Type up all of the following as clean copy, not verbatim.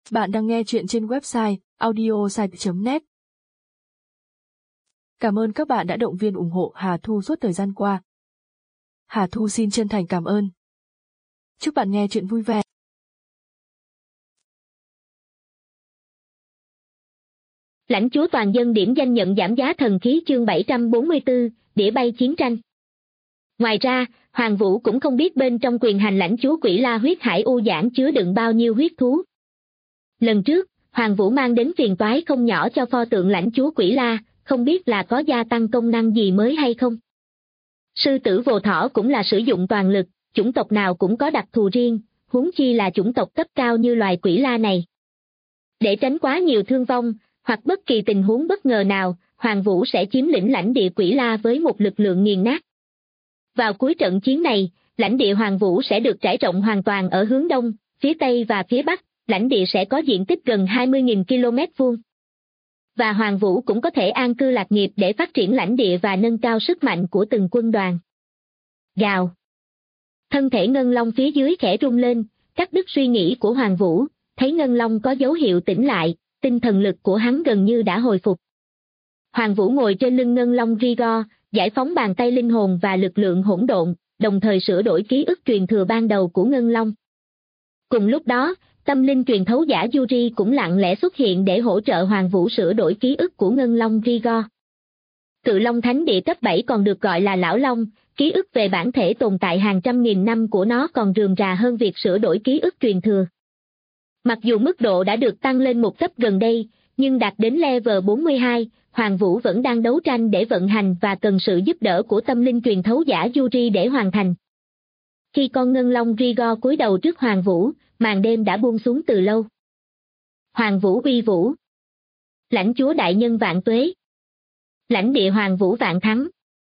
Bạn đang nghe chuyện trên website audiosite.net. Cảm ơn các bạn đã động viên ủng hộ Hà Thu suốt thời gian qua. Hà Thu xin chân thành cảm ơn. Chúc bạn nghe chuyện vui vẻ. Lãnh chúa toàn dân điểm danh nhận giảm giá thần khí chương 744, đĩa bay chiến tranh. Ngoài ra, Hoàng Vũ cũng không biết bên trong quyền hành lãnh chúa Quỷ La huyết hải u giảng chứa đựng bao nhiêu huyết thú. Lần trước, Hoàng Vũ mang đến phiền toái không nhỏ cho pho tượng lãnh chúa Quỷ La, không biết là có gia tăng công năng gì mới hay không. Sư tử Vô Thỏ cũng là sử dụng toàn lực, chủng tộc nào cũng có đặc thù riêng, huống chi là chủng tộc cấp cao như loài Quỷ La này. Để tránh quá nhiều thương vong, hoặc bất kỳ tình huống bất ngờ nào, Hoàng Vũ sẽ chiếm lĩnh lãnh địa Quỷ La với một lực lượng nghiền nát. Vào cuối trận chiến này, lãnh địa Hoàng Vũ sẽ được trải rộng hoàn toàn ở hướng đông, phía tây và phía bắc, lãnh địa sẽ có diện tích gần 20.000 km vuông. Và Hoàng Vũ cũng có thể an cư lạc nghiệp để phát triển lãnh địa và nâng cao sức mạnh của từng quân đoàn. Gào. Thân thể Ngân Long phía dưới khẽ rung lên, cắt đứt suy nghĩ của Hoàng Vũ, thấy Ngân Long có dấu hiệu tỉnh lại, tinh thần lực của hắn gần như đã hồi phục. Hoàng Vũ ngồi trên lưng Ngân Long Rigor, giải phóng bàn tay linh hồn và lực lượng hỗn độn, đồng thời sửa đổi ký ức truyền thừa ban đầu của Ngân Long. Cùng lúc đó, tâm linh truyền thấu giả Yuri cũng lặng lẽ xuất hiện để hỗ trợ Hoàng Vũ sửa đổi ký ức của Ngân Long Rigor. Cự Long Thánh Địa cấp 7 còn được gọi là Lão Long, ký ức về bản thể tồn tại hàng trăm nghìn năm của nó còn rườm rà hơn việc sửa đổi ký ức truyền thừa. Mặc dù mức độ đã được tăng lên một cấp gần đây, nhưng đạt đến level 42, Hoàng Vũ vẫn đang đấu tranh để vận hành và cần sự giúp đỡ của tâm linh truyền thấu giả Yuri để hoàn thành. Khi con Ngân Long Rigor cúi đầu trước Hoàng Vũ, màn đêm đã buông xuống từ lâu. Hoàng Vũ uy vũ. Lãnh chúa đại nhân vạn tuế. Lãnh địa Hoàng Vũ vạn thắng.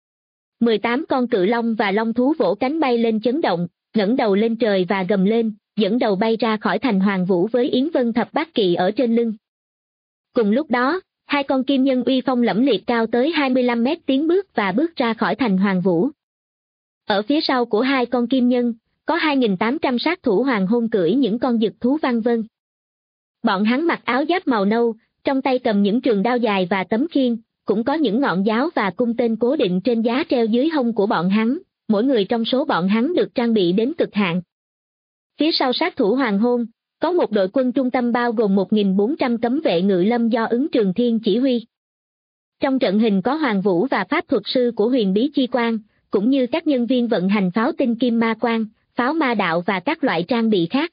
18 con cự long và long thú vỗ cánh bay lên chấn động, ngẩng đầu lên trời và gầm lên, dẫn đầu bay ra khỏi thành Hoàng Vũ với Yến Vân Thập Bát Kỵ ở trên lưng. Cùng lúc đó, hai con kim nhân uy phong lẫm liệt cao tới 25 mét tiến bước và bước ra khỏi thành Hoàng Vũ. Ở phía sau của hai con kim nhân, có 2.800 sát thủ hoàng hôn cưỡi những con dực thú văn vân. Bọn hắn mặc áo giáp màu nâu, trong tay cầm những trường đao dài và tấm khiên, cũng có những ngọn giáo và cung tên cố định trên giá treo dưới hông của bọn hắn, mỗi người trong số bọn hắn được trang bị đến cực hạn. Phía sau sát thủ hoàng hôn, có một đội quân trung tâm bao gồm 1.400 cấm vệ ngự lâm do Ứng Trường Thiên chỉ huy. Trong trận hình có Hoàng Vũ và pháp thuật sư của Huyền Bí Chi Quang, cũng như các nhân viên vận hành pháo tinh kim ma quang, pháo ma đạo và các loại trang bị khác.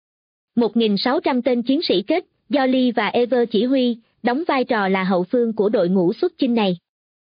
1.600 tên chiến sĩ kết, do Lee và Ever chỉ huy, đóng vai trò là hậu phương của đội ngũ xuất chinh này.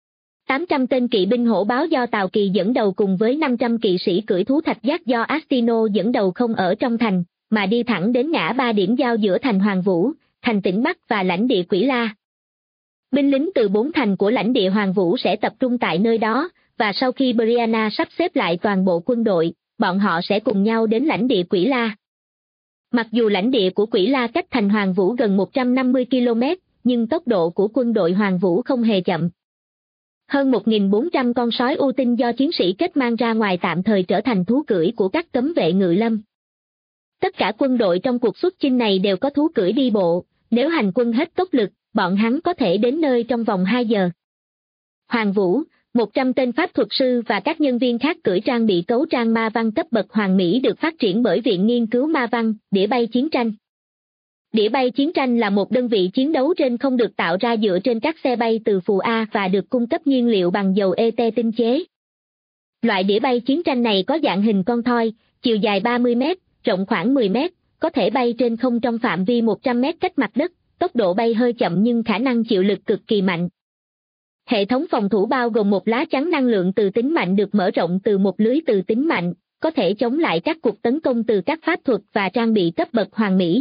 800 tên kỵ binh hổ báo do Tào Kỳ dẫn đầu cùng với 500 kỵ sĩ cưỡi thú thạch giác do Astino dẫn đầu không ở trong thành, mà đi thẳng đến ngã ba điểm giao giữa thành Hoàng Vũ, thành Tỉnh Bắc và lãnh địa Quỷ La. Binh lính từ 4 thành của lãnh địa Hoàng Vũ sẽ tập trung tại nơi đó, và sau khi Brianna sắp xếp lại toàn bộ quân đội, bọn họ sẽ cùng nhau đến lãnh địa Quỷ La. Mặc dù lãnh địa của Quỷ La cách thành Hoàng Vũ gần 150 km, nhưng tốc độ của quân đội Hoàng Vũ không hề chậm. Hơn 1.400 con sói ưu tinh do chiến sĩ kết mang ra ngoài tạm thời trở thành thú cưỡi của các cấm vệ ngự lâm. Tất cả quân đội trong cuộc xuất chinh này đều có thú cưỡi đi bộ, nếu hành quân hết tốc lực, bọn hắn có thể đến nơi trong vòng 2 giờ. Hoàng Vũ, 100 tên pháp thuật sư và các nhân viên khác cưỡi trang bị cấu trang ma văn cấp bậc hoàn mỹ được phát triển bởi Viện Nghiên cứu Ma văn, đĩa bay chiến tranh. Đĩa bay chiến tranh là một đơn vị chiến đấu trên không được tạo ra dựa trên các xe bay từ phù A và được cung cấp nhiên liệu bằng dầu ET tinh chế. Loại đĩa bay chiến tranh này có dạng hình con thoi, chiều dài 30 mét, rộng khoảng 10 mét, có thể bay trên không trong phạm vi 100 mét cách mặt đất, tốc độ bay hơi chậm nhưng khả năng chịu lực cực kỳ mạnh. Hệ thống phòng thủ bao gồm một lá chắn năng lượng từ tính mạnh được mở rộng từ một lưới từ tính mạnh, có thể chống lại các cuộc tấn công từ các pháp thuật và trang bị cấp bậc hoàn mỹ.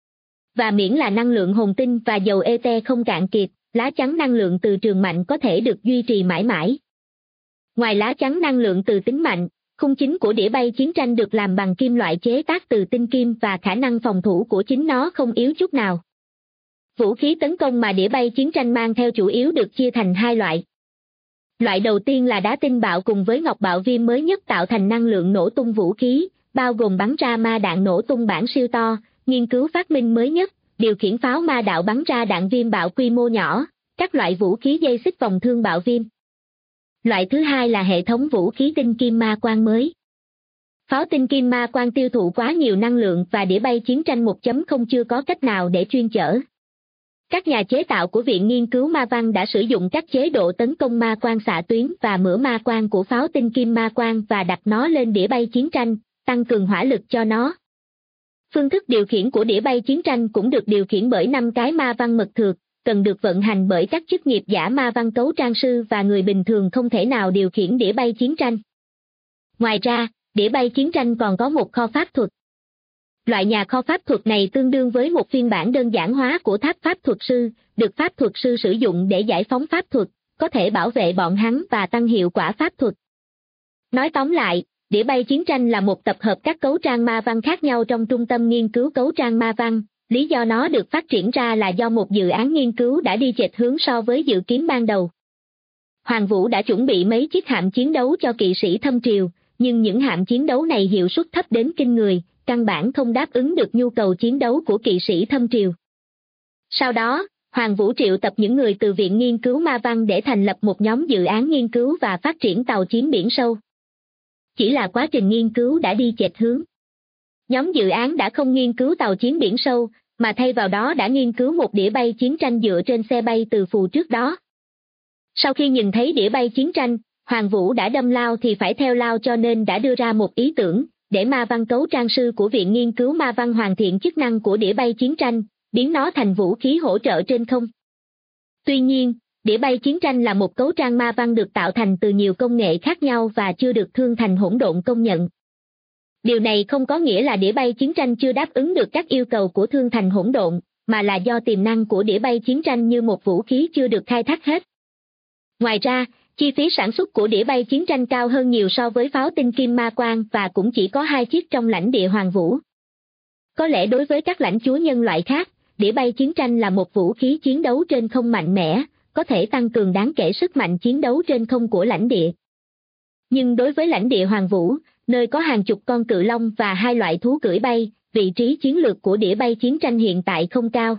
Và miễn là năng lượng hồn tinh và dầu ET không cạn kiệt, lá chắn năng lượng từ trường mạnh có thể được duy trì mãi mãi. Ngoài lá chắn năng lượng từ tính mạnh, khung chính của đĩa bay chiến tranh được làm bằng kim loại chế tác từ tinh kim và khả năng phòng thủ của chính nó không yếu chút nào. Vũ khí tấn công mà đĩa bay chiến tranh mang theo chủ yếu được chia thành 2 loại. Loại đầu tiên là đá tinh bạo cùng với ngọc bạo viêm mới nhất tạo thành năng lượng nổ tung vũ khí, bao gồm bắn ra ma đạn nổ tung bản siêu to, nghiên cứu phát minh mới nhất, điều khiển pháo ma đạo bắn ra đạn viêm bạo quy mô nhỏ, các loại vũ khí dây xích vòng thương bạo viêm. Loại thứ hai là hệ thống vũ khí tinh kim ma quang mới. Pháo tinh kim ma quang tiêu thụ quá nhiều năng lượng và đĩa bay chiến tranh 1.0 chưa có cách nào để chuyên chở. Các nhà chế tạo của Viện Nghiên cứu Ma Văn đã sử dụng các chế độ tấn công ma quang xạ tuyến và mửa ma quang của pháo tinh kim ma quang và đặt nó lên đĩa bay chiến tranh, tăng cường hỏa lực cho nó. Phương thức điều khiển của đĩa bay chiến tranh cũng được điều khiển bởi 5 cái ma văn mật thược, cần được vận hành bởi các chức nghiệp giả ma văn cấu trang sư và người bình thường không thể nào điều khiển đĩa bay chiến tranh. Ngoài ra, đĩa bay chiến tranh còn có một kho pháp thuật. Loại nhà kho pháp thuật này tương đương với một phiên bản đơn giản hóa của tháp pháp thuật sư, được pháp thuật sư sử dụng để giải phóng pháp thuật, có thể bảo vệ bọn hắn và tăng hiệu quả pháp thuật. Nói tóm lại, đĩa bay chiến tranh là một tập hợp các cấu trang ma văn khác nhau trong trung tâm nghiên cứu cấu trang ma văn. Lý do nó được phát triển ra là do một dự án nghiên cứu đã đi chệch hướng so với dự kiến ban đầu. Hoàng Vũ đã chuẩn bị mấy chiếc hạm chiến đấu cho kỵ sĩ Thâm Triều, nhưng những hạm chiến đấu này hiệu suất thấp đến kinh người, căn bản không đáp ứng được nhu cầu chiến đấu của kỵ sĩ Thâm Triều. Sau đó, Hoàng Vũ triệu tập những người từ Viện Nghiên cứu Ma Văn để thành lập một nhóm dự án nghiên cứu và phát triển tàu chiến biển sâu. Chỉ là quá trình nghiên cứu đã đi chệch hướng. Nhóm dự án đã không nghiên cứu tàu chiến biển sâu, mà thay vào đó đã nghiên cứu một đĩa bay chiến tranh dựa trên xe bay từ phù trước đó. Sau khi nhìn thấy đĩa bay chiến tranh, Hoàng Vũ đã đâm lao thì phải theo lao cho nên đã đưa ra một ý tưởng, để ma văn cấu trang sư của Viện Nghiên cứu Ma Văn hoàn thiện chức năng của đĩa bay chiến tranh, biến nó thành vũ khí hỗ trợ trên không. Tuy nhiên, đĩa bay chiến tranh là một cấu trang ma văn được tạo thành từ nhiều công nghệ khác nhau và chưa được Thương Thành Hỗn Độn công nhận. Điều này không có nghĩa là đĩa bay chiến tranh chưa đáp ứng được các yêu cầu của Thương Thành Hỗn Độn, mà là do tiềm năng của đĩa bay chiến tranh như một vũ khí chưa được khai thác hết. Ngoài ra, chi phí sản xuất của đĩa bay chiến tranh cao hơn nhiều so với pháo tinh kim ma quang và cũng chỉ có 2 chiếc trong lãnh địa Hoàng Vũ. Có lẽ đối với các lãnh chúa nhân loại khác, đĩa bay chiến tranh là một vũ khí chiến đấu trên không mạnh mẽ, có thể tăng cường đáng kể sức mạnh chiến đấu trên không của lãnh địa. Nhưng đối với lãnh địa Hoàng Vũ, nơi có hàng chục con cự long và 2 loại thú cưỡi bay, vị trí chiến lược của đĩa bay chiến tranh hiện tại không cao.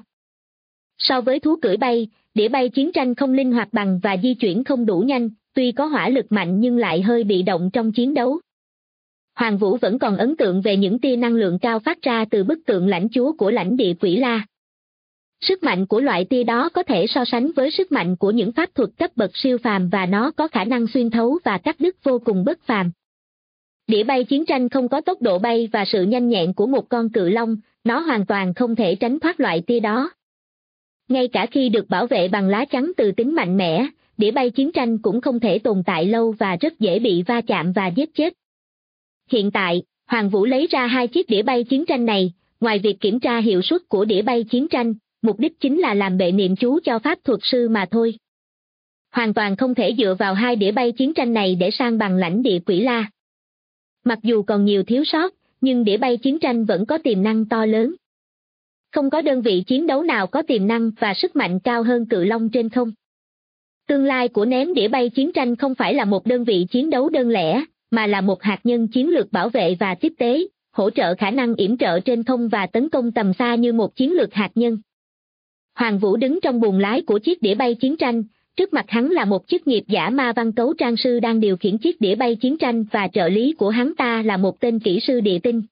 So với thú cưỡi bay, đĩa bay chiến tranh không linh hoạt bằng và di chuyển không đủ nhanh, tuy có hỏa lực mạnh nhưng lại hơi bị động trong chiến đấu. Hoàng Vũ vẫn còn ấn tượng về những tia năng lượng cao phát ra từ bức tượng lãnh chúa của lãnh địa Quỷ La. Sức mạnh của loại tia đó có thể so sánh với sức mạnh của những pháp thuật cấp bậc siêu phàm và nó có khả năng xuyên thấu và cắt đứt vô cùng bất phàm. Đĩa bay chiến tranh không có tốc độ bay và sự nhanh nhẹn của một con cự long, nó hoàn toàn không thể tránh thoát loại tia đó. Ngay cả khi được bảo vệ bằng lá chắn từ tính mạnh mẽ, đĩa bay chiến tranh cũng không thể tồn tại lâu và rất dễ bị va chạm và giết chết. Hiện tại, Hoàng Vũ lấy ra 2 chiếc đĩa bay chiến tranh này, ngoài việc kiểm tra hiệu suất của đĩa bay chiến tranh, mục đích chính là làm bệ niệm chú cho pháp thuật sư mà thôi. Hoàn toàn không thể dựa vào 2 đĩa bay chiến tranh này để san bằng lãnh địa Quỷ La. Mặc dù còn nhiều thiếu sót, nhưng đĩa bay chiến tranh vẫn có tiềm năng to lớn. Không có đơn vị chiến đấu nào có tiềm năng và sức mạnh cao hơn cự long trên không. Tương lai của ném đĩa bay chiến tranh không phải là một đơn vị chiến đấu đơn lẻ, mà là một hạt nhân chiến lược bảo vệ và tiếp tế, hỗ trợ khả năng yểm trợ trên không và tấn công tầm xa như một chiến lược hạt nhân. Hoàng Vũ đứng trong buồng lái của chiếc đĩa bay chiến tranh, trước mặt hắn là một chức nghiệp giả ma văn cấu trang sư đang điều khiển chiếc đĩa bay chiến tranh và trợ lý của hắn ta là một tên kỹ sư địa tinh.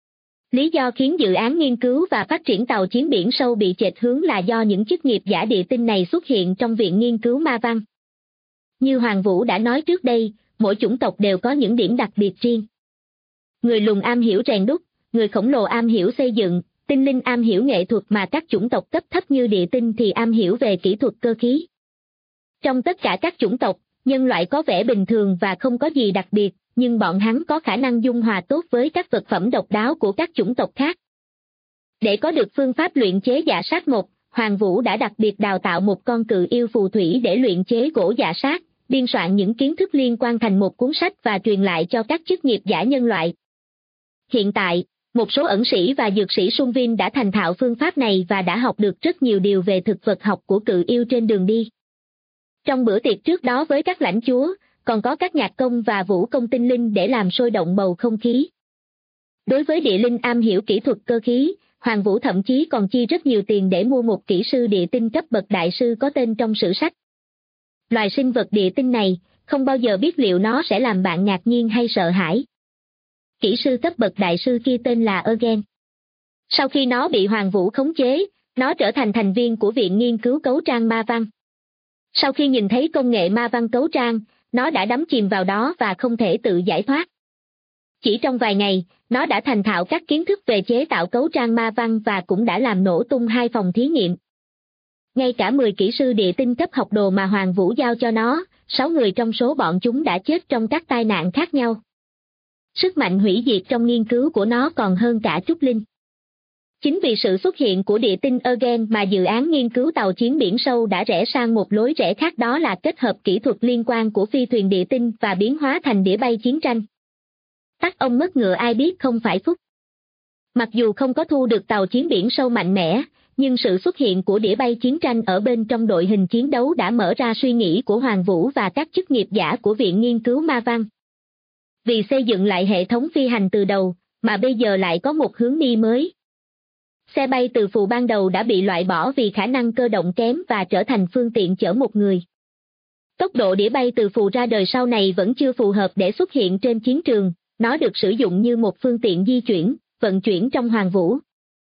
Lý do khiến dự án nghiên cứu và phát triển tàu chiến biển sâu bị chệch hướng là do những chức nghiệp giả địa tinh này xuất hiện trong Viện Nghiên cứu Ma Văn. Như Hoàng Vũ đã nói trước đây, mỗi chủng tộc đều có những điểm đặc biệt riêng. Người lùn am hiểu rèn đúc, người khổng lồ am hiểu xây dựng, tinh linh am hiểu nghệ thuật mà các chủng tộc cấp thấp như địa tinh thì am hiểu về kỹ thuật cơ khí. Trong tất cả các chủng tộc, nhân loại có vẻ bình thường và không có gì đặc biệt, nhưng bọn hắn có khả năng dung hòa tốt với các vật phẩm độc đáo của các chủng tộc khác. Để có được phương pháp luyện chế dạ sát mộc, Hoàng Vũ đã đặc biệt đào tạo một con cự yêu phù thủy để luyện chế gỗ dạ sát, biên soạn những kiến thức liên quan thành một cuốn sách và truyền lại cho các chức nghiệp giả nhân loại. Hiện tại, một số ẩn sĩ và dược sĩ Sung Vin đã thành thạo phương pháp này và đã học được rất nhiều điều về thực vật học của cự yêu trên đường đi. Trong bữa tiệc trước đó với các lãnh chúa, còn có các nhạc công và vũ công tinh linh để làm sôi động bầu không khí. Đối với địa linh am hiểu kỹ thuật cơ khí, Hoàng Vũ thậm chí còn chi rất nhiều tiền để mua một kỹ sư địa tinh cấp bậc đại sư có tên trong sử sách. Loài sinh vật địa tinh này, không bao giờ biết liệu nó sẽ làm bạn ngạc nhiên hay sợ hãi. Kỹ sư cấp bậc đại sư kia tên là Eugen. Sau khi nó bị Hoàng Vũ khống chế, nó trở thành thành viên của Viện Nghiên cứu Cấu trang Ma Văn. Sau khi nhìn thấy công nghệ ma văn cấu trang, nó đã đắm chìm vào đó và không thể tự giải thoát. Chỉ trong vài ngày, nó đã thành thạo các kiến thức về chế tạo cấu trang ma văn và cũng đã làm nổ tung 2 phòng thí nghiệm. Ngay cả 10 kỹ sư địa tinh cấp học đồ mà Hoàng Vũ giao cho nó, 6 người trong số bọn chúng đã chết trong các tai nạn khác nhau. Sức mạnh hủy diệt trong nghiên cứu của nó còn hơn cả Trúc Linh. Chính vì sự xuất hiện của địa tinh Eugen mà dự án nghiên cứu tàu chiến biển sâu đã rẽ sang một lối rẽ khác, đó là kết hợp kỹ thuật liên quan của phi thuyền địa tinh và biến hóa thành đĩa bay chiến tranh. Tắc ông mất ngựa ai biết không phải phúc. Mặc dù không có thu được tàu chiến biển sâu mạnh mẽ, nhưng sự xuất hiện của đĩa bay chiến tranh ở bên trong đội hình chiến đấu đã mở ra suy nghĩ của Hoàng Vũ và các chức nghiệp giả của Viện Nghiên cứu Ma Văn. Vì xây dựng lại hệ thống phi hành từ đầu, mà bây giờ lại có một hướng đi mới. Xe bay từ phù ban đầu đã bị loại bỏ vì khả năng cơ động kém và trở thành phương tiện chở một người. Tốc độ đĩa bay từ phù ra đời sau này vẫn chưa phù hợp để xuất hiện trên chiến trường, nó được sử dụng như một phương tiện di chuyển, vận chuyển trong Hoàng Vũ.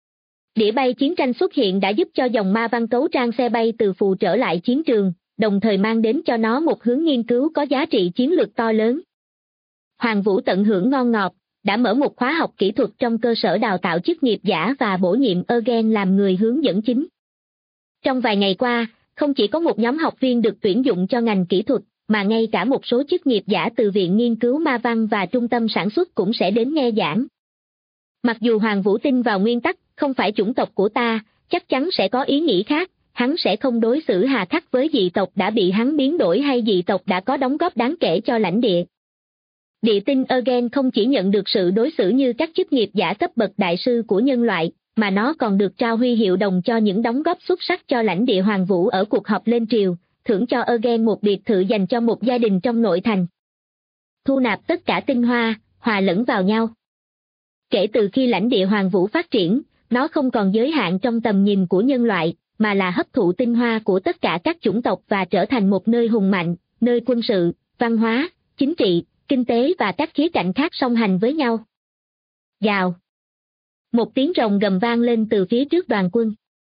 Đĩa bay chiến tranh xuất hiện đã giúp cho dòng ma văn cấu trang xe bay từ phù trở lại chiến trường, đồng thời mang đến cho nó một hướng nghiên cứu có giá trị chiến lược to lớn. Hoàng Vũ tận hưởng ngon ngọt, đã mở một khóa học kỹ thuật trong cơ sở đào tạo chức nghiệp giả và bổ nhiệm Eugen làm người hướng dẫn chính. Trong vài ngày qua, không chỉ có một nhóm học viên được tuyển dụng cho ngành kỹ thuật, mà ngay cả một số chức nghiệp giả từ Viện Nghiên cứu Ma Văn và Trung tâm sản xuất cũng sẽ đến nghe giảng. Mặc dù Hoàng Vũ tin vào nguyên tắc, không phải chủng tộc của ta, chắc chắn sẽ có ý nghĩ khác, hắn sẽ không đối xử hà khắc với dị tộc đã bị hắn biến đổi hay dị tộc đã có đóng góp đáng kể cho lãnh địa. Địa tinh Eugen không chỉ nhận được sự đối xử như các chức nghiệp giả cấp bậc đại sư của nhân loại, mà nó còn được trao huy hiệu đồng cho những đóng góp xuất sắc cho lãnh địa Hoàng Vũ ở cuộc họp lên triều, thưởng cho Eugen một biệt thự dành cho một gia đình trong nội thành. Thu nạp tất cả tinh hoa, hòa lẫn vào nhau. Kể từ khi lãnh địa Hoàng Vũ phát triển, nó không còn giới hạn trong tầm nhìn của nhân loại, mà là hấp thụ tinh hoa của tất cả các chủng tộc và trở thành một nơi hùng mạnh, nơi quân sự, văn hóa, chính trị, kinh tế và các khía cạnh khác song hành với nhau. Gào. Một tiếng rồng gầm vang lên từ phía trước đoàn quân.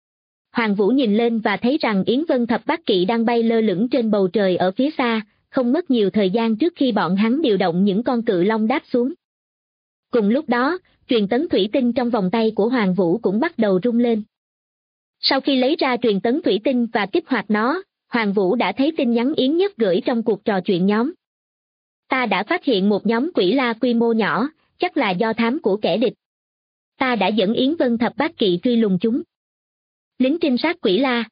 Hoàng Vũ nhìn lên và thấy rằng Yến Vân Thập Bát Kỵ đang bay lơ lửng trên bầu trời ở phía xa, không mất nhiều thời gian trước khi bọn hắn điều động những con cự long đáp xuống. Cùng lúc đó, truyền tấn thủy tinh trong vòng tay của Hoàng Vũ cũng bắt đầu rung lên. Sau khi lấy ra truyền tấn thủy tinh và kích hoạt nó, Hoàng Vũ đã thấy tin nhắn Yến Nhất gửi trong cuộc trò chuyện nhóm. Ta đã phát hiện một nhóm quỷ la quy mô nhỏ, chắc là do thám của kẻ địch. Ta đã dẫn Yến Vân Thập Bát Kỵ truy lùng chúng. Lính trinh sát quỷ la.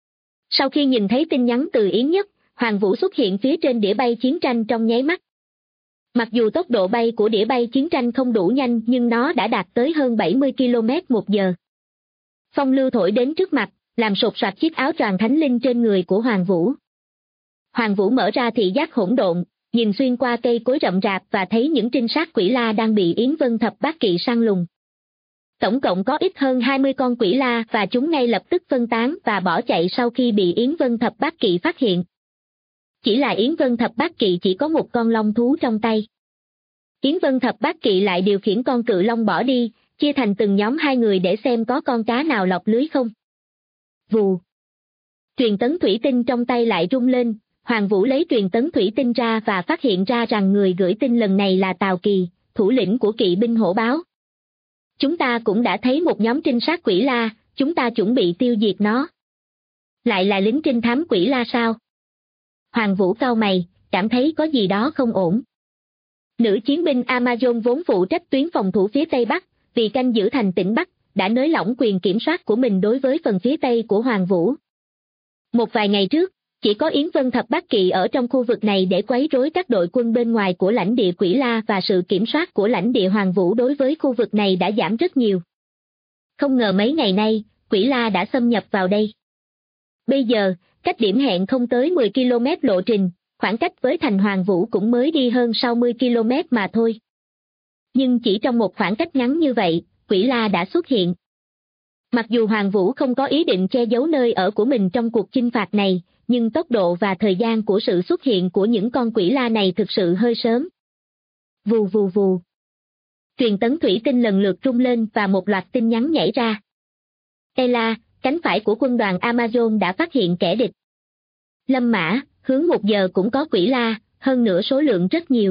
Sau khi nhìn thấy tin nhắn từ Yến Nhất, Hoàng Vũ xuất hiện phía trên đĩa bay chiến tranh trong nháy mắt. Mặc dù tốc độ bay của đĩa bay chiến tranh không đủ nhanh nhưng nó đã đạt tới hơn 70 km/h. Phong lưu thổi đến trước mặt, làm sột soạt chiếc áo choàng thánh linh trên người của Hoàng Vũ. Hoàng Vũ mở ra thị giác hỗn độn, nhìn xuyên qua cây cối rậm rạp và thấy những trinh sát quỷ la đang bị Yến Vân Thập Bát Kỵ săn lùng. Tổng cộng có ít hơn 20 con quỷ la và chúng ngay lập tức phân tán và bỏ chạy sau khi bị Yến Vân Thập Bát Kỵ phát hiện. Chỉ là Yến Vân Thập Bát Kỵ chỉ có một con long thú trong tay. Yến Vân Thập Bát Kỵ lại điều khiển con cự long bỏ đi, chia thành từng nhóm 2 người để xem có con cá nào lọt lưới không. Vù. Truyền tấn thủy tinh trong tay lại rung lên, Hoàng Vũ lấy truyền tấn thủy tinh ra và phát hiện ra rằng người gửi tin lần này là Tào Kỳ, thủ lĩnh của kỵ binh hổ báo. Chúng ta cũng đã thấy một nhóm trinh sát quỷ la, chúng ta chuẩn bị tiêu diệt nó. Lại là lính trinh thám quỷ la sao? Hoàng Vũ cau mày, cảm thấy có gì đó không ổn. Nữ chiến binh Amazon vốn phụ trách tuyến phòng thủ phía Tây Bắc, vì canh giữ thành tỉnh Bắc, đã nới lỏng quyền kiểm soát của mình đối với phần phía Tây của Hoàng Vũ. Một vài ngày trước, chỉ có Yến Vân Thập Bát Kỵ ở trong khu vực này để quấy rối các đội quân bên ngoài của lãnh địa Quỷ La và sự kiểm soát của lãnh địa Hoàng Vũ đối với khu vực này đã giảm rất nhiều. Không ngờ mấy ngày nay, Quỷ La đã xâm nhập vào đây. Bây giờ, cách điểm hẹn không tới 10 km lộ trình, khoảng cách với thành Hoàng Vũ cũng mới đi hơn 60 km mà thôi. Nhưng chỉ trong một khoảng cách ngắn như vậy, Quỷ La đã xuất hiện. Mặc dù Hoàng Vũ không có ý định che giấu nơi ở của mình trong cuộc chinh phạt này, nhưng tốc độ và thời gian của sự xuất hiện của những con quỷ la này thực sự hơi sớm. Vù vù vù. Truyền tấn thủy tinh lần lượt rung lên và một loạt tin nhắn nhảy ra. Ela, cánh phải của quân đoàn Amazon đã phát hiện kẻ địch. Lâm Mã, hướng 1 giờ cũng có quỷ la, hơn nữa số lượng rất nhiều.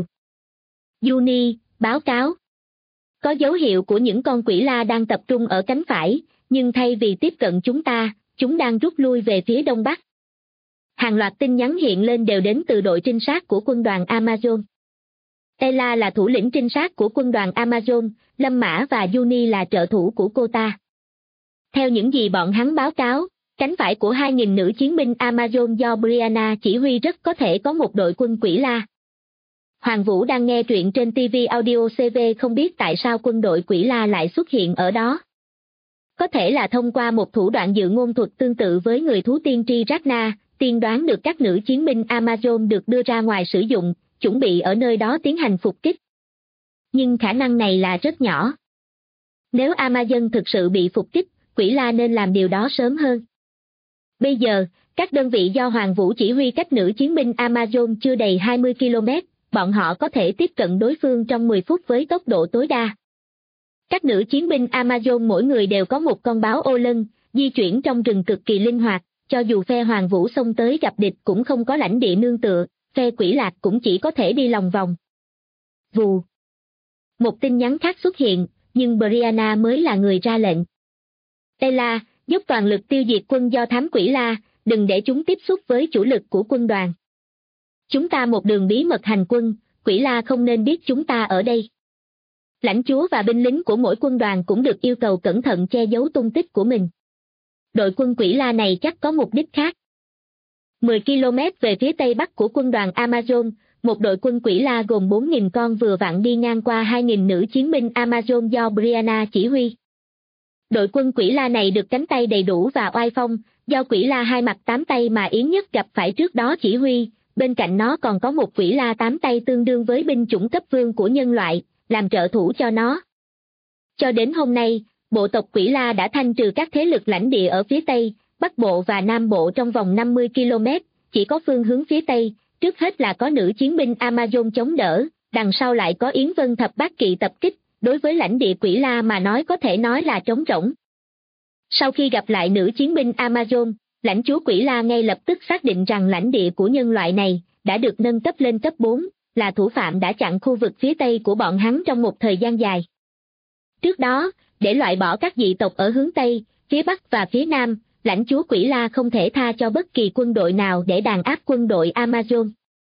Juni, báo cáo. Có dấu hiệu của những con quỷ la đang tập trung ở cánh phải, nhưng thay vì tiếp cận chúng ta, chúng đang rút lui về phía đông bắc. Hàng loạt tin nhắn hiện lên đều đến từ đội trinh sát của quân đoàn Amazon. Ela là thủ lĩnh trinh sát của quân đoàn Amazon, Lâm Mã và Juni là trợ thủ của cô ta. Theo những gì bọn hắn báo cáo, cánh phải của 2.000 nữ chiến binh Amazon do Brianna chỉ huy rất có thể có một đội quân quỷ la. Hoàng Vũ đang nghe truyện trên TV Audio CV, không biết tại sao quân đội quỷ la lại xuất hiện ở đó. Có thể là thông qua một thủ đoạn dự ngôn thuật tương tự với người thú tiên tri Ragna, tiên đoán được các nữ chiến binh Amazon được đưa ra ngoài sử dụng, chuẩn bị ở nơi đó tiến hành phục kích. Nhưng khả năng này là rất nhỏ. Nếu Amazon thực sự bị phục kích, quỷ la nên làm điều đó sớm hơn. Bây giờ, các đơn vị do Hoàng Vũ chỉ huy cách nữ chiến binh Amazon chưa đầy 20 km, bọn họ có thể tiếp cận đối phương trong 10 phút với tốc độ tối đa. Các nữ chiến binh Amazon mỗi người đều có một con báo ô lân, di chuyển trong rừng cực kỳ linh hoạt, cho dù phe Hoàng Vũ xông tới gặp địch cũng không có lãnh địa nương tựa, phe quỷ lạc cũng chỉ có thể đi lòng vòng. Vù. Một tin nhắn khác xuất hiện, nhưng Brianna mới là người ra lệnh. Ela, dốc toàn lực tiêu diệt quân do thám quỷ la, đừng để chúng tiếp xúc với chủ lực của quân đoàn. Chúng ta một đường bí mật hành quân, quỷ la không nên biết chúng ta ở đây. Lãnh chúa và binh lính của mỗi quân đoàn cũng được yêu cầu cẩn thận che giấu tung tích của mình. Đội quân quỷ la này chắc có mục đích khác. 10 km về phía tây bắc của quân đoàn Amazon, một đội quân quỷ la gồm 4.000 con vừa vặn đi ngang qua 2.000 nữ chiến binh Amazon do Brianna chỉ huy. Đội quân quỷ la này được cánh tay đầy đủ và oai phong, do quỷ la 2 mặt 8 tay mà Yến Nhất gặp phải trước đó chỉ huy, bên cạnh nó còn có một quỷ la 8 tay tương đương với binh chủng cấp vương của nhân loại, làm trợ thủ cho nó. Cho đến hôm nay, bộ tộc quỷ la đã thanh trừ các thế lực lãnh địa ở phía Tây, Bắc Bộ và Nam Bộ trong vòng 50 km, chỉ có phương hướng phía Tây, trước hết là có nữ chiến binh Amazon chống đỡ, đằng sau lại có Yến Vân Thập Bát Kỵ tập kích, đối với lãnh địa quỷ la mà nói có thể nói là trống rỗng. Sau khi gặp lại nữ chiến binh Amazon, lãnh chúa quỷ la ngay lập tức xác định rằng lãnh địa của nhân loại này đã được nâng cấp lên cấp 4, là thủ phạm đã chặn khu vực phía Tây của bọn hắn trong một thời gian dài. Trước đó, để loại bỏ các dị tộc ở hướng Tây, phía Bắc và phía Nam, lãnh chúa quỷ la không thể tha cho bất kỳ quân đội nào để đàn áp quân đội Amazon.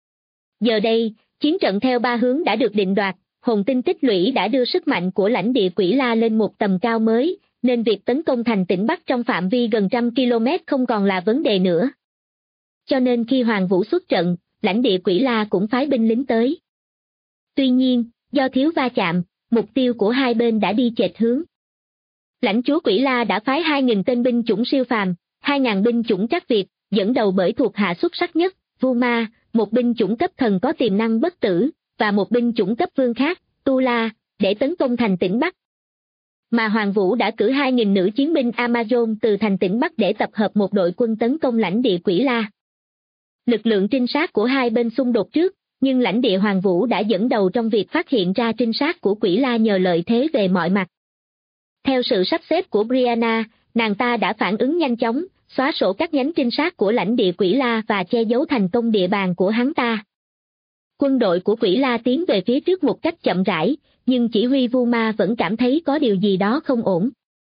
Giờ đây, chiến trận theo 3 hướng đã được định đoạt, hồn tinh tích lũy đã đưa sức mạnh của lãnh địa quỷ la lên một tầm cao mới, nên việc tấn công thành tỉnh Bắc trong phạm vi gần 100 km không còn là vấn đề nữa. Cho nên khi Hoàng Vũ xuất trận, lãnh địa quỷ la cũng phái binh lính tới. Tuy nhiên, do thiếu va chạm, mục tiêu của hai bên đã đi chệch hướng. Lãnh chúa quỷ la đã phái 2.000 tên binh chủng siêu phàm, 2.000 binh chủng trắc Việt, dẫn đầu bởi thuộc hạ xuất sắc nhất, Vuma, một binh chủng cấp thần có tiềm năng bất tử, và một binh chủng cấp vương khác, Tula, để tấn công thành tỉnh Bắc. Mà Hoàng Vũ đã cử 2.000 nữ chiến binh Amazon từ thành tỉnh Bắc để tập hợp một đội quân tấn công lãnh địa quỷ la. Lực lượng trinh sát của hai bên xung đột trước, nhưng lãnh địa Hoàng Vũ đã dẫn đầu trong việc phát hiện ra trinh sát của quỷ la nhờ lợi thế về mọi mặt. Theo sự sắp xếp của Brianna, nàng ta đã phản ứng nhanh chóng, xóa sổ các nhánh trinh sát của lãnh địa quỷ la và che giấu thành công địa bàn của hắn ta. Quân đội của quỷ la tiến về phía trước một cách chậm rãi, nhưng chỉ huy Vuma vẫn cảm thấy có điều gì đó không ổn.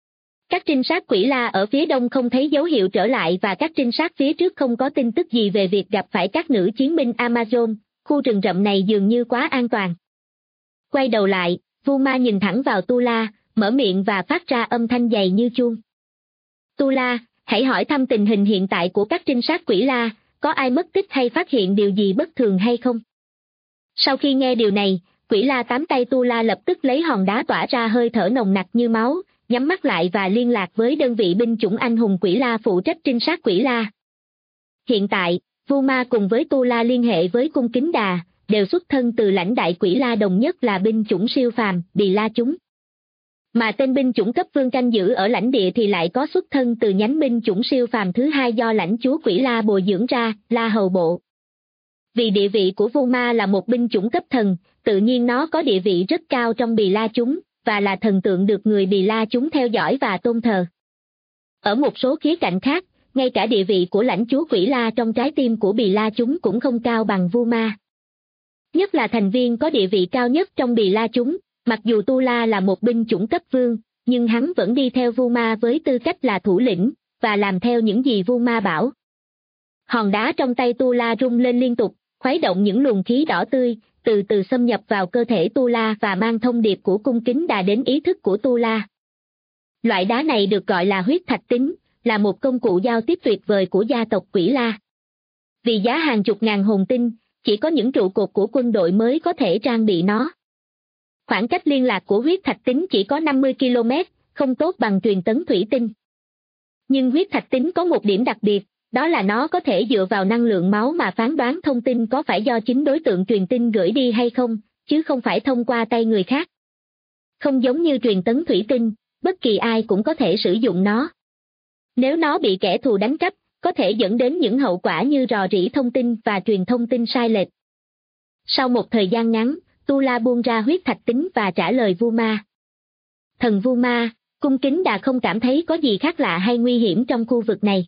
Các trinh sát quỷ la ở phía đông không thấy dấu hiệu trở lại và các trinh sát phía trước không có tin tức gì về việc gặp phải các nữ chiến binh Amazon, khu rừng rậm này dường như quá an toàn. Quay đầu lại, Vuma nhìn thẳng vào Tula, mở miệng và phát ra âm thanh dày như chuông. Tula, hãy hỏi thăm tình hình hiện tại của các trinh sát quỷ la, có ai mất tích hay phát hiện điều gì bất thường hay không? Sau khi nghe điều này, quỷ la 8 tay Tula lập tức lấy hòn đá tỏa ra hơi thở nồng nặc như máu, nhắm mắt lại và liên lạc với đơn vị binh chủng anh hùng quỷ la phụ trách trinh sát quỷ la. Hiện tại, Vuma cùng với Tula liên hệ với cung kính đà, đều xuất thân từ lãnh đại quỷ la đồng nhất là binh chủng siêu phàm, Bì La chúng. Mà tên binh chủng cấp vương canh giữ ở lãnh địa thì lại có xuất thân từ nhánh binh chủng siêu phàm thứ hai do lãnh chúa Quỷ La bồi dưỡng ra, La Hầu Bộ. Vì địa vị của Vu Ma là một binh chủng cấp thần, tự nhiên nó có địa vị rất cao trong Bì La chúng, và là thần tượng được người Bì La chúng theo dõi và tôn thờ. Ở một số khía cạnh khác, ngay cả địa vị của lãnh chúa Quỷ La trong trái tim của Bì La chúng cũng không cao bằng Vu Ma. Nhất là thành viên có địa vị cao nhất trong Bì La chúng, mặc dù Tu La là một binh chủng cấp vương, nhưng hắn vẫn đi theo Vu Ma với tư cách là thủ lĩnh, và làm theo những gì Vu Ma bảo. Hòn đá trong tay Tu La rung lên liên tục, khuấy động những luồng khí đỏ tươi, từ từ xâm nhập vào cơ thể Tu La và mang thông điệp của cung kính đà đến ý thức của Tu La. Loại đá này được gọi là huyết thạch tín, là một công cụ giao tiếp tuyệt vời của gia tộc Quỷ La. Vì giá hàng chục ngàn hồn tinh, chỉ có những trụ cột của quân đội mới có thể trang bị nó. Khoảng cách liên lạc của huyết thạch tín chỉ có 50 km, không tốt bằng truyền tấn thủy tinh. Nhưng huyết thạch tín có một điểm đặc biệt, đó là nó có thể dựa vào năng lượng máu mà phán đoán thông tin có phải do chính đối tượng truyền tin gửi đi hay không, chứ không phải thông qua tay người khác. Không giống như truyền tấn thủy tinh, bất kỳ ai cũng có thể sử dụng nó. Nếu nó bị kẻ thù đánh cắp, có thể dẫn đến những hậu quả như rò rỉ thông tin và truyền thông tin sai lệch. Sau một thời gian ngắn, Tu La buông ra huyết thạch tín và trả lời Vu Ma. Thần Vu Ma, cung kính đã không cảm thấy có gì khác lạ hay nguy hiểm trong khu vực này.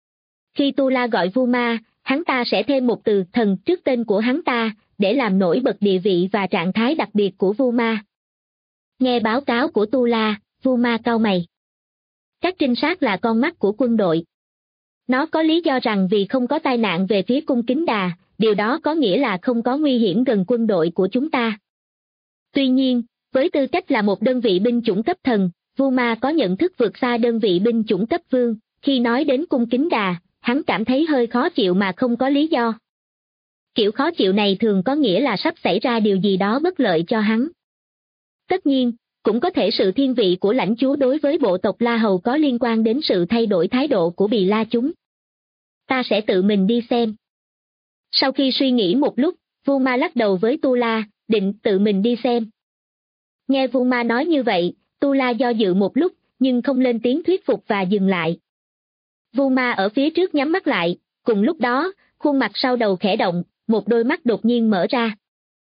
Khi Tu La gọi Vu Ma, hắn ta sẽ thêm một từ thần trước tên của hắn ta, để làm nổi bật địa vị và trạng thái đặc biệt của Vu Ma. Nghe báo cáo của Tu La, Vu Ma cau mày. Các trinh sát là con mắt của quân đội. Nó có lý do rằng vì không có tai nạn về phía cung kính đà, điều đó có nghĩa là không có nguy hiểm gần quân đội của chúng ta. Tuy nhiên, với tư cách là một đơn vị binh chủng cấp thần, Vu Ma có nhận thức vượt xa đơn vị binh chủng cấp vương, khi nói đến cung kính đà, hắn cảm thấy hơi khó chịu mà không có lý do. Kiểu khó chịu này thường có nghĩa là sắp xảy ra điều gì đó bất lợi cho hắn. Tất nhiên, cũng có thể sự thiên vị của lãnh chúa đối với bộ tộc La Hầu có liên quan đến sự thay đổi thái độ của Bì La chúng. Ta sẽ tự mình đi xem. Sau khi suy nghĩ một lúc, Vu Ma lắc đầu với Tu La, định tự mình đi xem. Nghe Vu Ma nói như vậy, Tu La do dự một lúc, nhưng không lên tiếng thuyết phục và dừng lại. Vu Ma ở phía trước nhắm mắt lại, cùng lúc đó, khuôn mặt sau đầu khẽ động, một đôi mắt đột nhiên mở ra.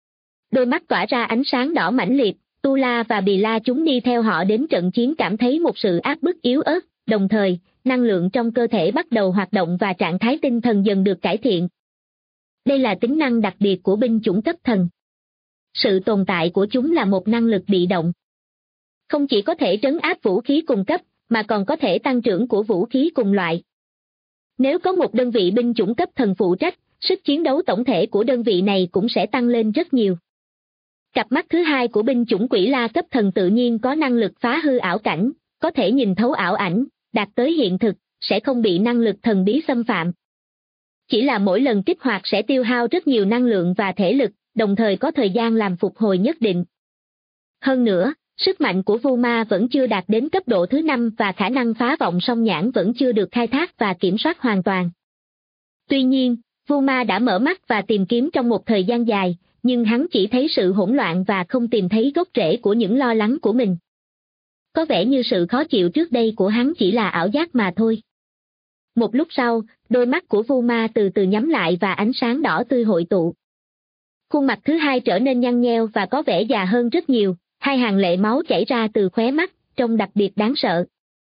Đôi mắt tỏa ra ánh sáng đỏ mãnh liệt, Tu La và Bì La chúng đi theo họ đến trận chiến cảm thấy một sự áp bức yếu ớt, đồng thời, năng lượng trong cơ thể bắt đầu hoạt động và trạng thái tinh thần dần được cải thiện. Đây là tính năng đặc biệt của binh chủng cấp thần. Sự tồn tại của chúng là một năng lực bị động. Không chỉ có thể trấn áp vũ khí cùng cấp, mà còn có thể tăng trưởng của vũ khí cùng loại. Nếu có một đơn vị binh chủng cấp thần phụ trách, sức chiến đấu tổng thể của đơn vị này cũng sẽ tăng lên rất nhiều. Cặp mắt thứ hai của binh chủng Quỷ La cấp thần tự nhiên có năng lực phá hư ảo cảnh, có thể nhìn thấu ảo ảnh, đạt tới hiện thực, sẽ không bị năng lực thần bí xâm phạm. Chỉ là mỗi lần kích hoạt sẽ tiêu hao rất nhiều năng lượng và thể lực, đồng thời có thời gian làm phục hồi nhất định. Hơn nữa, sức mạnh của Vu Ma vẫn chưa đạt đến cấp độ thứ 5 và khả năng phá vọng song nhãn vẫn chưa được khai thác và kiểm soát hoàn toàn. Tuy nhiên, Vu Ma đã mở mắt và tìm kiếm trong một thời gian dài, nhưng hắn chỉ thấy sự hỗn loạn và không tìm thấy gốc rễ của những lo lắng của mình. Có vẻ như sự khó chịu trước đây của hắn chỉ là ảo giác mà thôi. Một lúc sau, đôi mắt của Vu Ma từ từ nhắm lại và ánh sáng đỏ tươi hội tụ. Khuôn mặt thứ hai trở nên nhăn nheo và có vẻ già hơn rất nhiều, hai hàng lệ máu chảy ra từ khóe mắt, trông đặc biệt đáng sợ.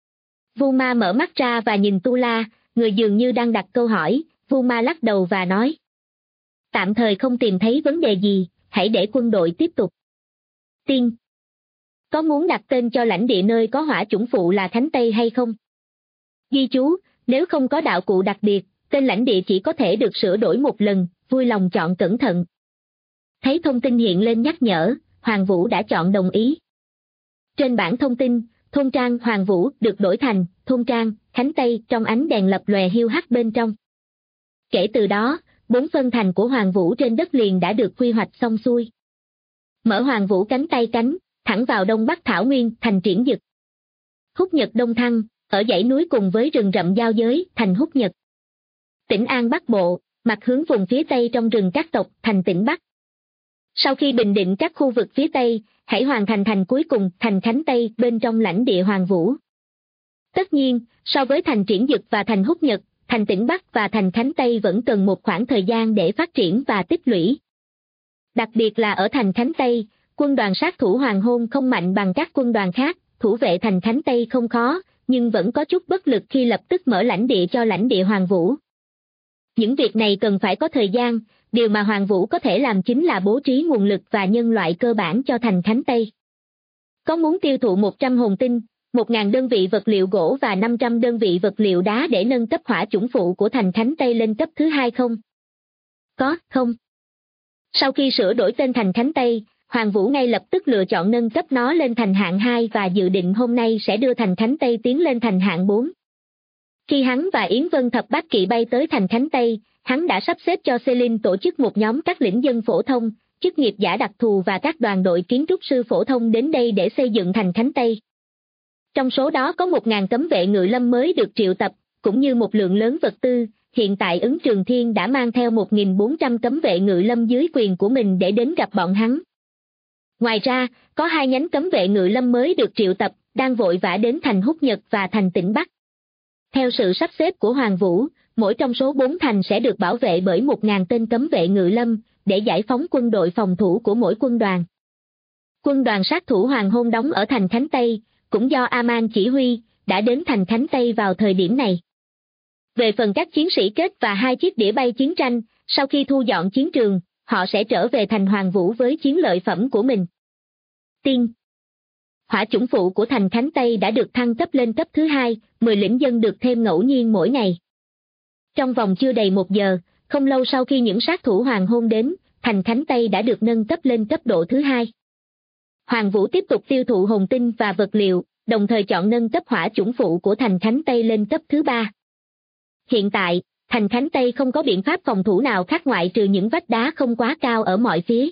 Vu Ma mở mắt ra và nhìn Tu La, người dường như đang đặt câu hỏi. Vu Ma lắc đầu và nói: Tạm thời không tìm thấy vấn đề gì, hãy để quân đội tiếp tục. Tiên, có muốn đặt tên cho lãnh địa nơi có hỏa chủng phụ là Khánh Tây hay không? Ghi chú, nếu không có đạo cụ đặc biệt, tên lãnh địa chỉ có thể được sửa đổi một lần, vui lòng chọn cẩn thận. Thấy thông tin hiện lên nhắc nhở, Hoàng Vũ đã chọn đồng ý. Trên bảng thông tin, thôn trang Hoàng Vũ được đổi thành thôn trang Khánh Tây trong ánh đèn lập lòe hiu hắt bên trong. Kể từ đó, 4 phân thành của Hoàng Vũ trên đất liền đã được quy hoạch xong xuôi. Mở Hoàng Vũ cánh tay cánh, thẳng vào đông bắc thảo nguyên thành Triển Dực. Húc Nhật Đông Thăng, ở dãy núi cùng với rừng rậm giao giới thành Húc Nhật. Tỉnh An Bắc Bộ, mặt hướng vùng phía tây trong rừng các tộc thành tỉnh Bắc. Sau khi bình định các khu vực phía Tây, hãy hoàn thành thành cuối cùng, thành Khánh Tây bên trong lãnh địa Hoàng Vũ. Tất nhiên, so với thành Triển Dực và thành Húc Nhật, thành Tĩnh Bắc và thành Khánh Tây vẫn cần một khoảng thời gian để phát triển và tích lũy. Đặc biệt là ở thành Khánh Tây, quân đoàn sát thủ Hoàng Hôn không mạnh bằng các quân đoàn khác, thủ vệ thành Khánh Tây không khó, nhưng vẫn có chút bất lực khi lập tức mở lãnh địa cho lãnh địa Hoàng Vũ. Những việc này cần phải có thời gian, điều mà Hoàng Vũ có thể làm chính là bố trí nguồn lực và nhân loại cơ bản cho thành Khánh Tây. Có muốn tiêu thụ 100 hồn tinh, 1.000 đơn vị vật liệu gỗ và 500 đơn vị vật liệu đá để nâng cấp hỏa chủng phụ của thành Khánh Tây lên cấp thứ 2 không? Có, không? Sau khi sửa đổi tên thành Khánh Tây, Hoàng Vũ ngay lập tức lựa chọn nâng cấp nó lên thành hạng 2 và dự định hôm nay sẽ đưa thành Khánh Tây tiến lên thành hạng 4. Khi hắn và Yến Vân Thập Bát Kỵ bay tới thành Khánh Tây, hắn đã sắp xếp cho Celine tổ chức một nhóm các lĩnh dân phổ thông, chức nghiệp giả đặc thù và các đoàn đội kiến trúc sư phổ thông đến đây để xây dựng thành Khánh Tây. Trong số đó có 1.000 cấm vệ ngự lâm mới được triệu tập, cũng như một lượng lớn vật tư. Hiện tại Ứng Trường Thiên đã mang theo 1.400 cấm vệ ngự lâm dưới quyền của mình để đến gặp bọn hắn. Ngoài ra, có 2 nhánh cấm vệ ngự lâm mới được triệu tập, đang vội vã đến thành Húc Nhật và thành Tĩnh Bắc. Theo sự sắp xếp của Hoàng Vũ, mỗi trong số 4 thành sẽ được bảo vệ bởi 1.000 tên cấm vệ ngự lâm, để giải phóng quân đội phòng thủ của mỗi quân đoàn. Quân đoàn sát thủ Hoàng Hôn đóng ở thành Khánh Tây, cũng do Aman chỉ huy, đã đến thành Khánh Tây vào thời điểm này. Về phần các chiến sĩ kết và 2 chiếc đĩa bay chiến tranh, sau khi thu dọn chiến trường, họ sẽ trở về thành Hoàng Vũ với chiến lợi phẩm của mình. Tiên. Hỏa chủng phụ của thành Khánh Tây đã được thăng cấp lên cấp thứ 2, 10 lĩnh dân được thêm ngẫu nhiên mỗi ngày. Trong vòng chưa đầy 1 giờ, không lâu sau khi những sát thủ Hoàng Hôn đến, thành Khánh Tây đã được nâng cấp lên cấp độ thứ 2. Hoàng Vũ tiếp tục tiêu thụ hồn tinh và vật liệu, đồng thời chọn nâng cấp hỏa chủng phụ của thành Khánh Tây lên cấp thứ 3. Hiện tại, thành Khánh Tây không có biện pháp phòng thủ nào khác ngoại trừ những vách đá không quá cao ở mọi phía.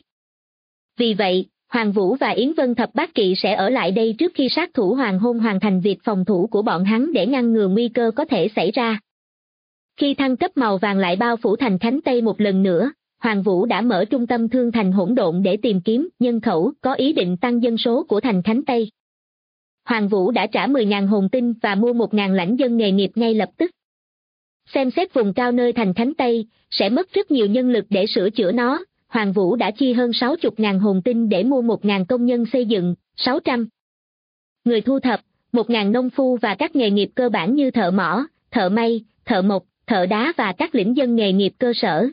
Vì vậy, Hoàng Vũ và Yến Vân Thập Bát Kỵ sẽ ở lại đây trước khi sát thủ Hoàng Hôn hoàn thành việc phòng thủ của bọn hắn để ngăn ngừa nguy cơ có thể xảy ra. Khi thăng cấp màu vàng lại bao phủ thành Khánh Tây một lần nữa, Hoàng Vũ đã mở trung tâm thương thành hỗn độn để tìm kiếm nhân khẩu có ý định tăng dân số của thành Khánh Tây. Hoàng Vũ đã trả 10.000 hồn tinh và mua 1.000 lãnh dân nghề nghiệp ngay lập tức. Xem xét vùng cao nơi thành Khánh Tây, sẽ mất rất nhiều nhân lực để sửa chữa nó, Hoàng Vũ đã chi hơn 60.000 hồn tinh để mua 1.000 công nhân xây dựng, 600 người thu thập, 1.000 nông phu và các nghề nghiệp cơ bản như thợ mỏ, thợ may, thợ mộc, thợ đá và các lĩnh dân nghề nghiệp cơ sở.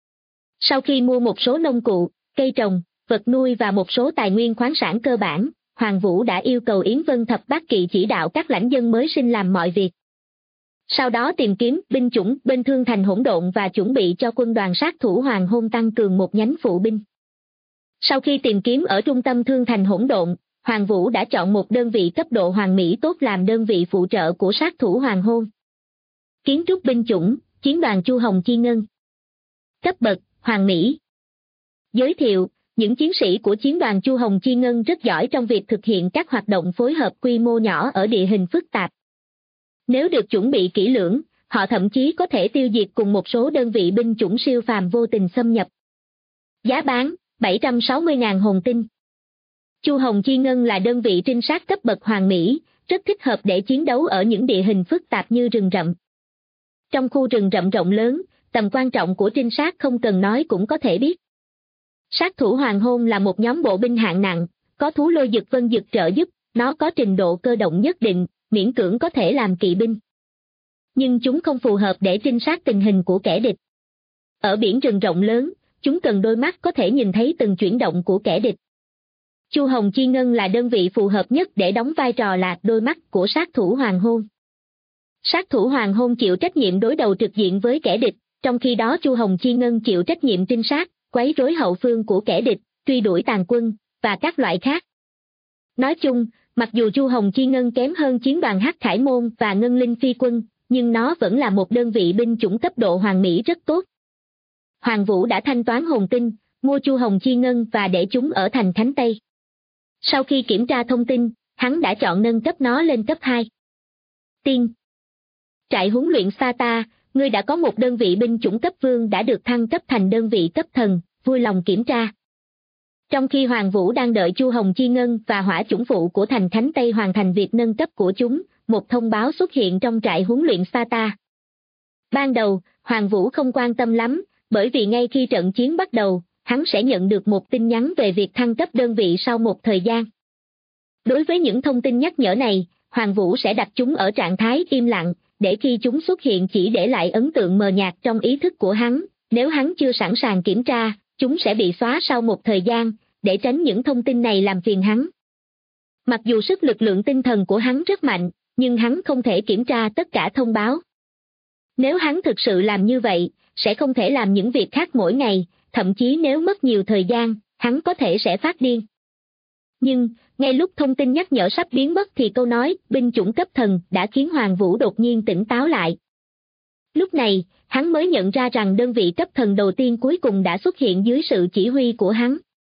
Sau khi mua một số nông cụ, cây trồng, vật nuôi và một số tài nguyên khoáng sản cơ bản, Hoàng Vũ đã yêu cầu Yến Vân Thập Bát Kỵ chỉ đạo các lãnh dân mới sinh làm mọi việc. Sau đó tìm kiếm binh chủng bên thương thành hỗn độn và chuẩn bị cho quân đoàn sát thủ Hoàng Hôn tăng cường một nhánh phụ binh. Sau khi tìm kiếm ở trung tâm thương thành hỗn độn, Hoàng Vũ đã chọn một đơn vị cấp độ hoàn mỹ tốt làm đơn vị phụ trợ của sát thủ Hoàng Hôn. Kiến trúc binh chủng, chiến đoàn Chu Hồng Chi Ngân. Cấp bậc, hoàn mỹ. Giới thiệu, những chiến sĩ của chiến đoàn Chu Hồng Chi Ngân rất giỏi trong việc thực hiện các hoạt động phối hợp quy mô nhỏ ở địa hình phức tạp. Nếu được chuẩn bị kỹ lưỡng, họ thậm chí có thể tiêu diệt cùng một số đơn vị binh chủng siêu phàm vô tình xâm nhập. Giá bán, 760.000 hồn tinh. Chu Hồng Chi Ngân là đơn vị trinh sát cấp bậc hoàn mỹ, rất thích hợp để chiến đấu ở những địa hình phức tạp như rừng rậm. Trong khu rừng rậm rộng lớn, tầm quan trọng của trinh sát không cần nói cũng có thể biết. Sát thủ Hoàng Hôn là một nhóm bộ binh hạng nặng, có thú lôi dực vân dực trợ giúp, nó có trình độ cơ động nhất định, miễn cưỡng có thể làm kỵ binh. Nhưng chúng không phù hợp để trinh sát tình hình của kẻ địch. Ở biển rừng rộng lớn, chúng cần đôi mắt có thể nhìn thấy từng chuyển động của kẻ địch. Chu Hồng Chi Ngân là đơn vị phù hợp nhất để đóng vai trò là đôi mắt của sát thủ Hoàng Hôn. Sát thủ Hoàng Hôn chịu trách nhiệm đối đầu trực diện với kẻ địch, trong khi đó Chu Hồng Chi Ngân chịu trách nhiệm trinh sát, quấy rối hậu phương của kẻ địch, truy đuổi tàn quân, và các loại khác. Nói chung, mặc dù Chu Hồng Chi Ngân kém hơn chiến đoàn Hắc Khải Môn và Ngân Linh Phi Quân, nhưng nó vẫn là một đơn vị binh chủng cấp độ hoàn mỹ rất tốt. Hoàng Vũ đã thanh toán hồn tinh, mua Chu Hồng Chi Ngân và để chúng ở thành Khánh Tây. Sau khi kiểm tra thông tin, hắn đã chọn nâng cấp nó lên cấp 2. Tiên. Trại huấn luyện Sata, ngươi đã có một đơn vị binh chủng cấp vương đã được thăng cấp thành đơn vị cấp thần, vui lòng kiểm tra. Trong khi Hoàng Vũ đang đợi Chu Hồng Chi Ngân và hỏa chủng phụ của thành Khánh Tây hoàn thành việc nâng cấp của chúng, một thông báo xuất hiện trong trại huấn luyện Sparta. Ban đầu, Hoàng Vũ không quan tâm lắm, bởi vì ngay khi trận chiến bắt đầu, hắn sẽ nhận được một tin nhắn về việc thăng cấp đơn vị sau một thời gian. Đối với những thông tin nhắc nhở này, Hoàng Vũ sẽ đặt chúng ở trạng thái im lặng, để khi chúng xuất hiện chỉ để lại ấn tượng mờ nhạt trong ý thức của hắn, nếu hắn chưa sẵn sàng kiểm tra, chúng sẽ bị xóa sau một thời gian, để tránh những thông tin này làm phiền hắn. Mặc dù sức lực lượng tinh thần của hắn rất mạnh, nhưng hắn không thể kiểm tra tất cả thông báo. Nếu hắn thực sự làm như vậy, sẽ không thể làm những việc khác mỗi ngày, thậm chí nếu mất nhiều thời gian, hắn có thể sẽ phát điên. Nhưng, ngay lúc thông tin nhắc nhở sắp biến mất thì câu nói binh chủng cấp thần đã khiến Hoàng Vũ đột nhiên tỉnh táo lại. Lúc này, hắn mới nhận ra rằng đơn vị cấp thần đầu tiên cuối cùng đã xuất hiện dưới sự chỉ huy của hắn.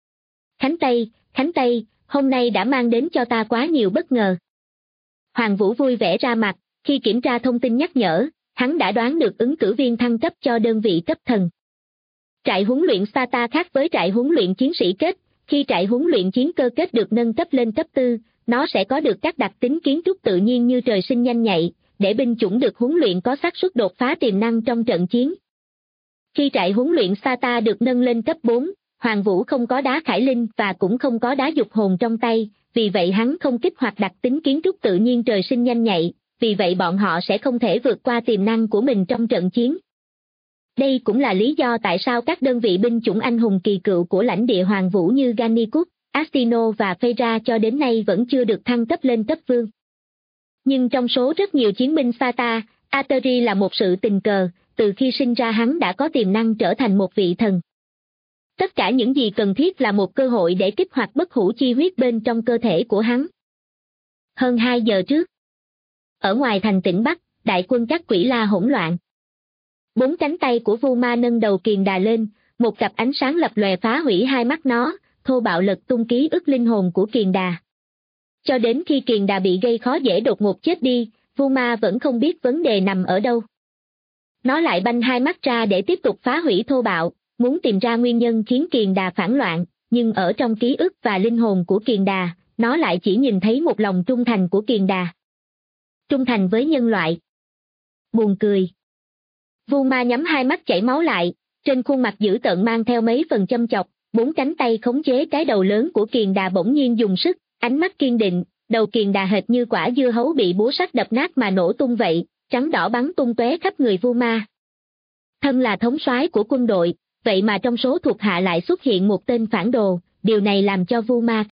Khánh Tây, hôm nay đã mang đến cho ta quá nhiều bất ngờ. Hoàng Vũ vui vẻ ra mặt, khi kiểm tra thông tin nhắc nhở, hắn đã đoán được ứng cử viên thăng cấp cho đơn vị cấp thần. Trại huấn luyện Sparta khác với trại huấn luyện chiến sĩ kết, khi trại huấn luyện chiến cơ kết được nâng cấp lên cấp 4, nó sẽ có được các đặc tính kiến trúc tự nhiên như trời sinh nhanh nhạy, để binh chủng được huấn luyện có xác suất đột phá tiềm năng trong trận chiến. Khi trại huấn luyện Sparta được nâng lên cấp 4, Hoàng Vũ không có đá khải linh và cũng không có đá dục hồn trong tay, vì vậy hắn không kích hoạt đặc tính kiến trúc tự nhiên trời sinh nhanh nhạy, vì vậy bọn họ sẽ không thể vượt qua tiềm năng của mình trong trận chiến. Đây cũng là lý do tại sao các đơn vị binh chủng anh hùng kỳ cựu của lãnh địa Hoàng Vũ như Gannikut, Astino và Phaedra cho đến nay vẫn chưa được thăng cấp lên cấp vương. Nhưng trong số rất nhiều chiến binh Sparta, Ateri là một sự tình cờ, từ khi sinh ra hắn đã có tiềm năng trở thành một vị thần. Tất cả những gì cần thiết là một cơ hội để kích hoạt bất hủ chi huyết bên trong cơ thể của hắn. Hơn 2 giờ trước, ở ngoài thành tỉnh Bắc, đại quân các quỷ la hỗn loạn. 4 cánh tay của Vu Ma nâng đầu kiền đà lên, một cặp ánh sáng lập lòe phá hủy hai mắt nó, thô bạo lật tung ký ức linh hồn của kiền đà. Cho đến khi kiền đà bị gây khó dễ đột ngột chết đi, Vu Ma vẫn không biết vấn đề nằm ở đâu. Nó lại banh hai mắt ra để tiếp tục phá hủy thô bạo, muốn tìm ra nguyên nhân khiến kiền đà phản loạn, nhưng ở trong ký ức và linh hồn của kiền đà, nó lại chỉ nhìn thấy một lòng trung thành của kiền đà. Trung thành với nhân loại. Buồn cười. Vu Ma nhắm hai mắt chảy máu lại, trên khuôn mặt dữ tợn mang theo mấy phần châm chọc, 4 cánh tay khống chế cái đầu lớn của kiền đà bỗng nhiên dùng sức, ánh mắt kiên định, đầu kiền đà hệt như quả dưa hấu bị búa sắt đập nát mà nổ tung vậy, trắng đỏ bắn tung tóe khắp người Vu Ma. Thân là thống soái của quân đội, vậy mà trong số thuộc hạ lại xuất hiện một tên phản đồ, điều này làm cho Vu Ma.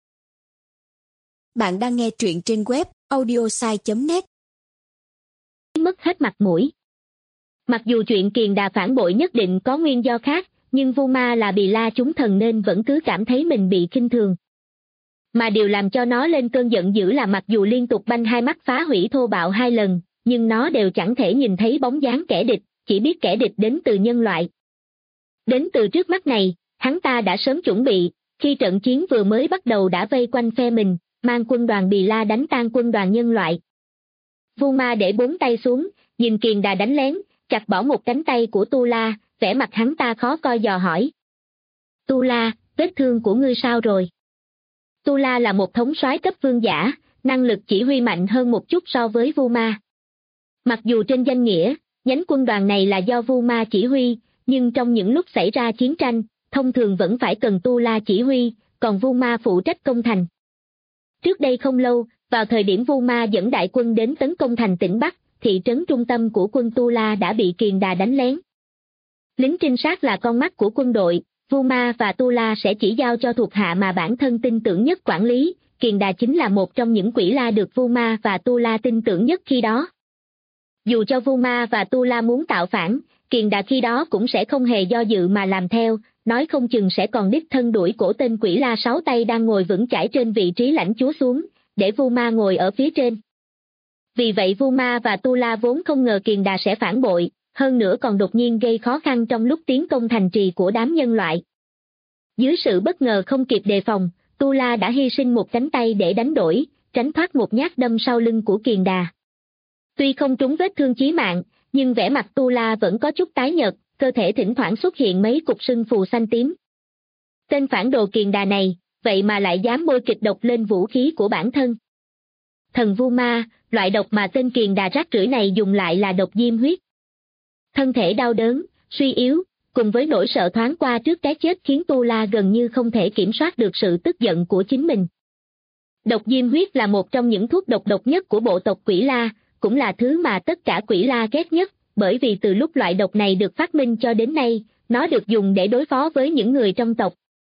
Bạn đang nghe truyện trên web audiosai.net. Mất hết mặt mũi. Mặc dù chuyện kiền đà phản bội nhất định có nguyên do khác, nhưng Vu Ma là Bì La chúng thần nên vẫn cứ cảm thấy mình bị khinh thường. Mà điều làm cho nó lên cơn giận dữ là mặc dù liên tục banh hai mắt phá hủy thô bạo 2 lần, nhưng nó đều chẳng thể nhìn thấy bóng dáng kẻ địch, chỉ biết kẻ địch đến từ nhân loại. Đến từ trước mắt này, hắn ta đã sớm chuẩn bị, khi trận chiến vừa mới bắt đầu đã vây quanh phe mình, mang quân đoàn Bì La đánh tan quân đoàn nhân loại. Vu Ma để 4 tay xuống, nhìn kiền đà đánh lén, chặt bỏ một cánh tay của Tu La, vẻ mặt hắn ta khó coi dò hỏi. Tu La, vết thương của ngươi sao rồi? Tu La là một thống soái cấp vương giả, năng lực chỉ huy mạnh hơn một chút so với Vu Ma. Mặc dù trên danh nghĩa, nhánh quân đoàn này là do Vu Ma chỉ huy, nhưng trong những lúc xảy ra chiến tranh, thông thường vẫn phải cần Tu La chỉ huy, còn Vu Ma phụ trách công thành. Trước đây không lâu, vào thời điểm Vu Ma dẫn đại quân đến tấn công thành tỉnh Bắc, thị trấn trung tâm của quân Tu La đã bị kiền đà đánh lén. Lính trinh sát là con mắt của quân đội, Vu Ma và Tu La sẽ chỉ giao cho thuộc hạ mà bản thân tin tưởng nhất quản lý, kiền đà chính là một trong những quỷ la được Vu Ma và Tu La tin tưởng nhất khi đó. Dù cho Vu Ma và Tu La muốn tạo phản, kiền đà khi đó cũng sẽ không hề do dự mà làm theo, nói không chừng sẽ còn đích thân đuổi cổ tên quỷ la 6 tay đang ngồi vững chãi trên vị trí lãnh chúa xuống, để Vu Ma ngồi ở phía trên. Vì vậy Vu Ma và Tu La vốn không ngờ kiền đà sẽ phản bội, hơn nữa còn đột nhiên gây khó khăn trong lúc tiến công thành trì của đám nhân loại. Dưới sự bất ngờ không kịp đề phòng, Tu La đã hy sinh một cánh tay để đánh đổi, tránh thoát một nhát đâm sau lưng của kiền đà. Tuy không trúng vết thương chí mạng, nhưng vẻ mặt Tu La vẫn có chút tái nhợt, cơ thể thỉnh thoảng xuất hiện mấy cục sưng phù xanh tím. Tên phản đồ Kiền Đà này, vậy mà lại dám bôi kịch độc lên vũ khí của bản thân. Thần vu ma, loại độc mà tên Kiền Đà rác rưởi này dùng lại là độc diêm huyết. Thân thể đau đớn, suy yếu, cùng với nỗi sợ thoáng qua trước cái chết khiến Tu La gần như không thể kiểm soát được sự tức giận của chính mình. Độc diêm huyết là một trong những thuốc độc nhất của bộ tộc Quỷ La, cũng là thứ mà tất cả Quỷ La ghét nhất, bởi vì từ lúc loại độc này được phát minh cho đến nay, nó được dùng để đối phó với những người trong tộc.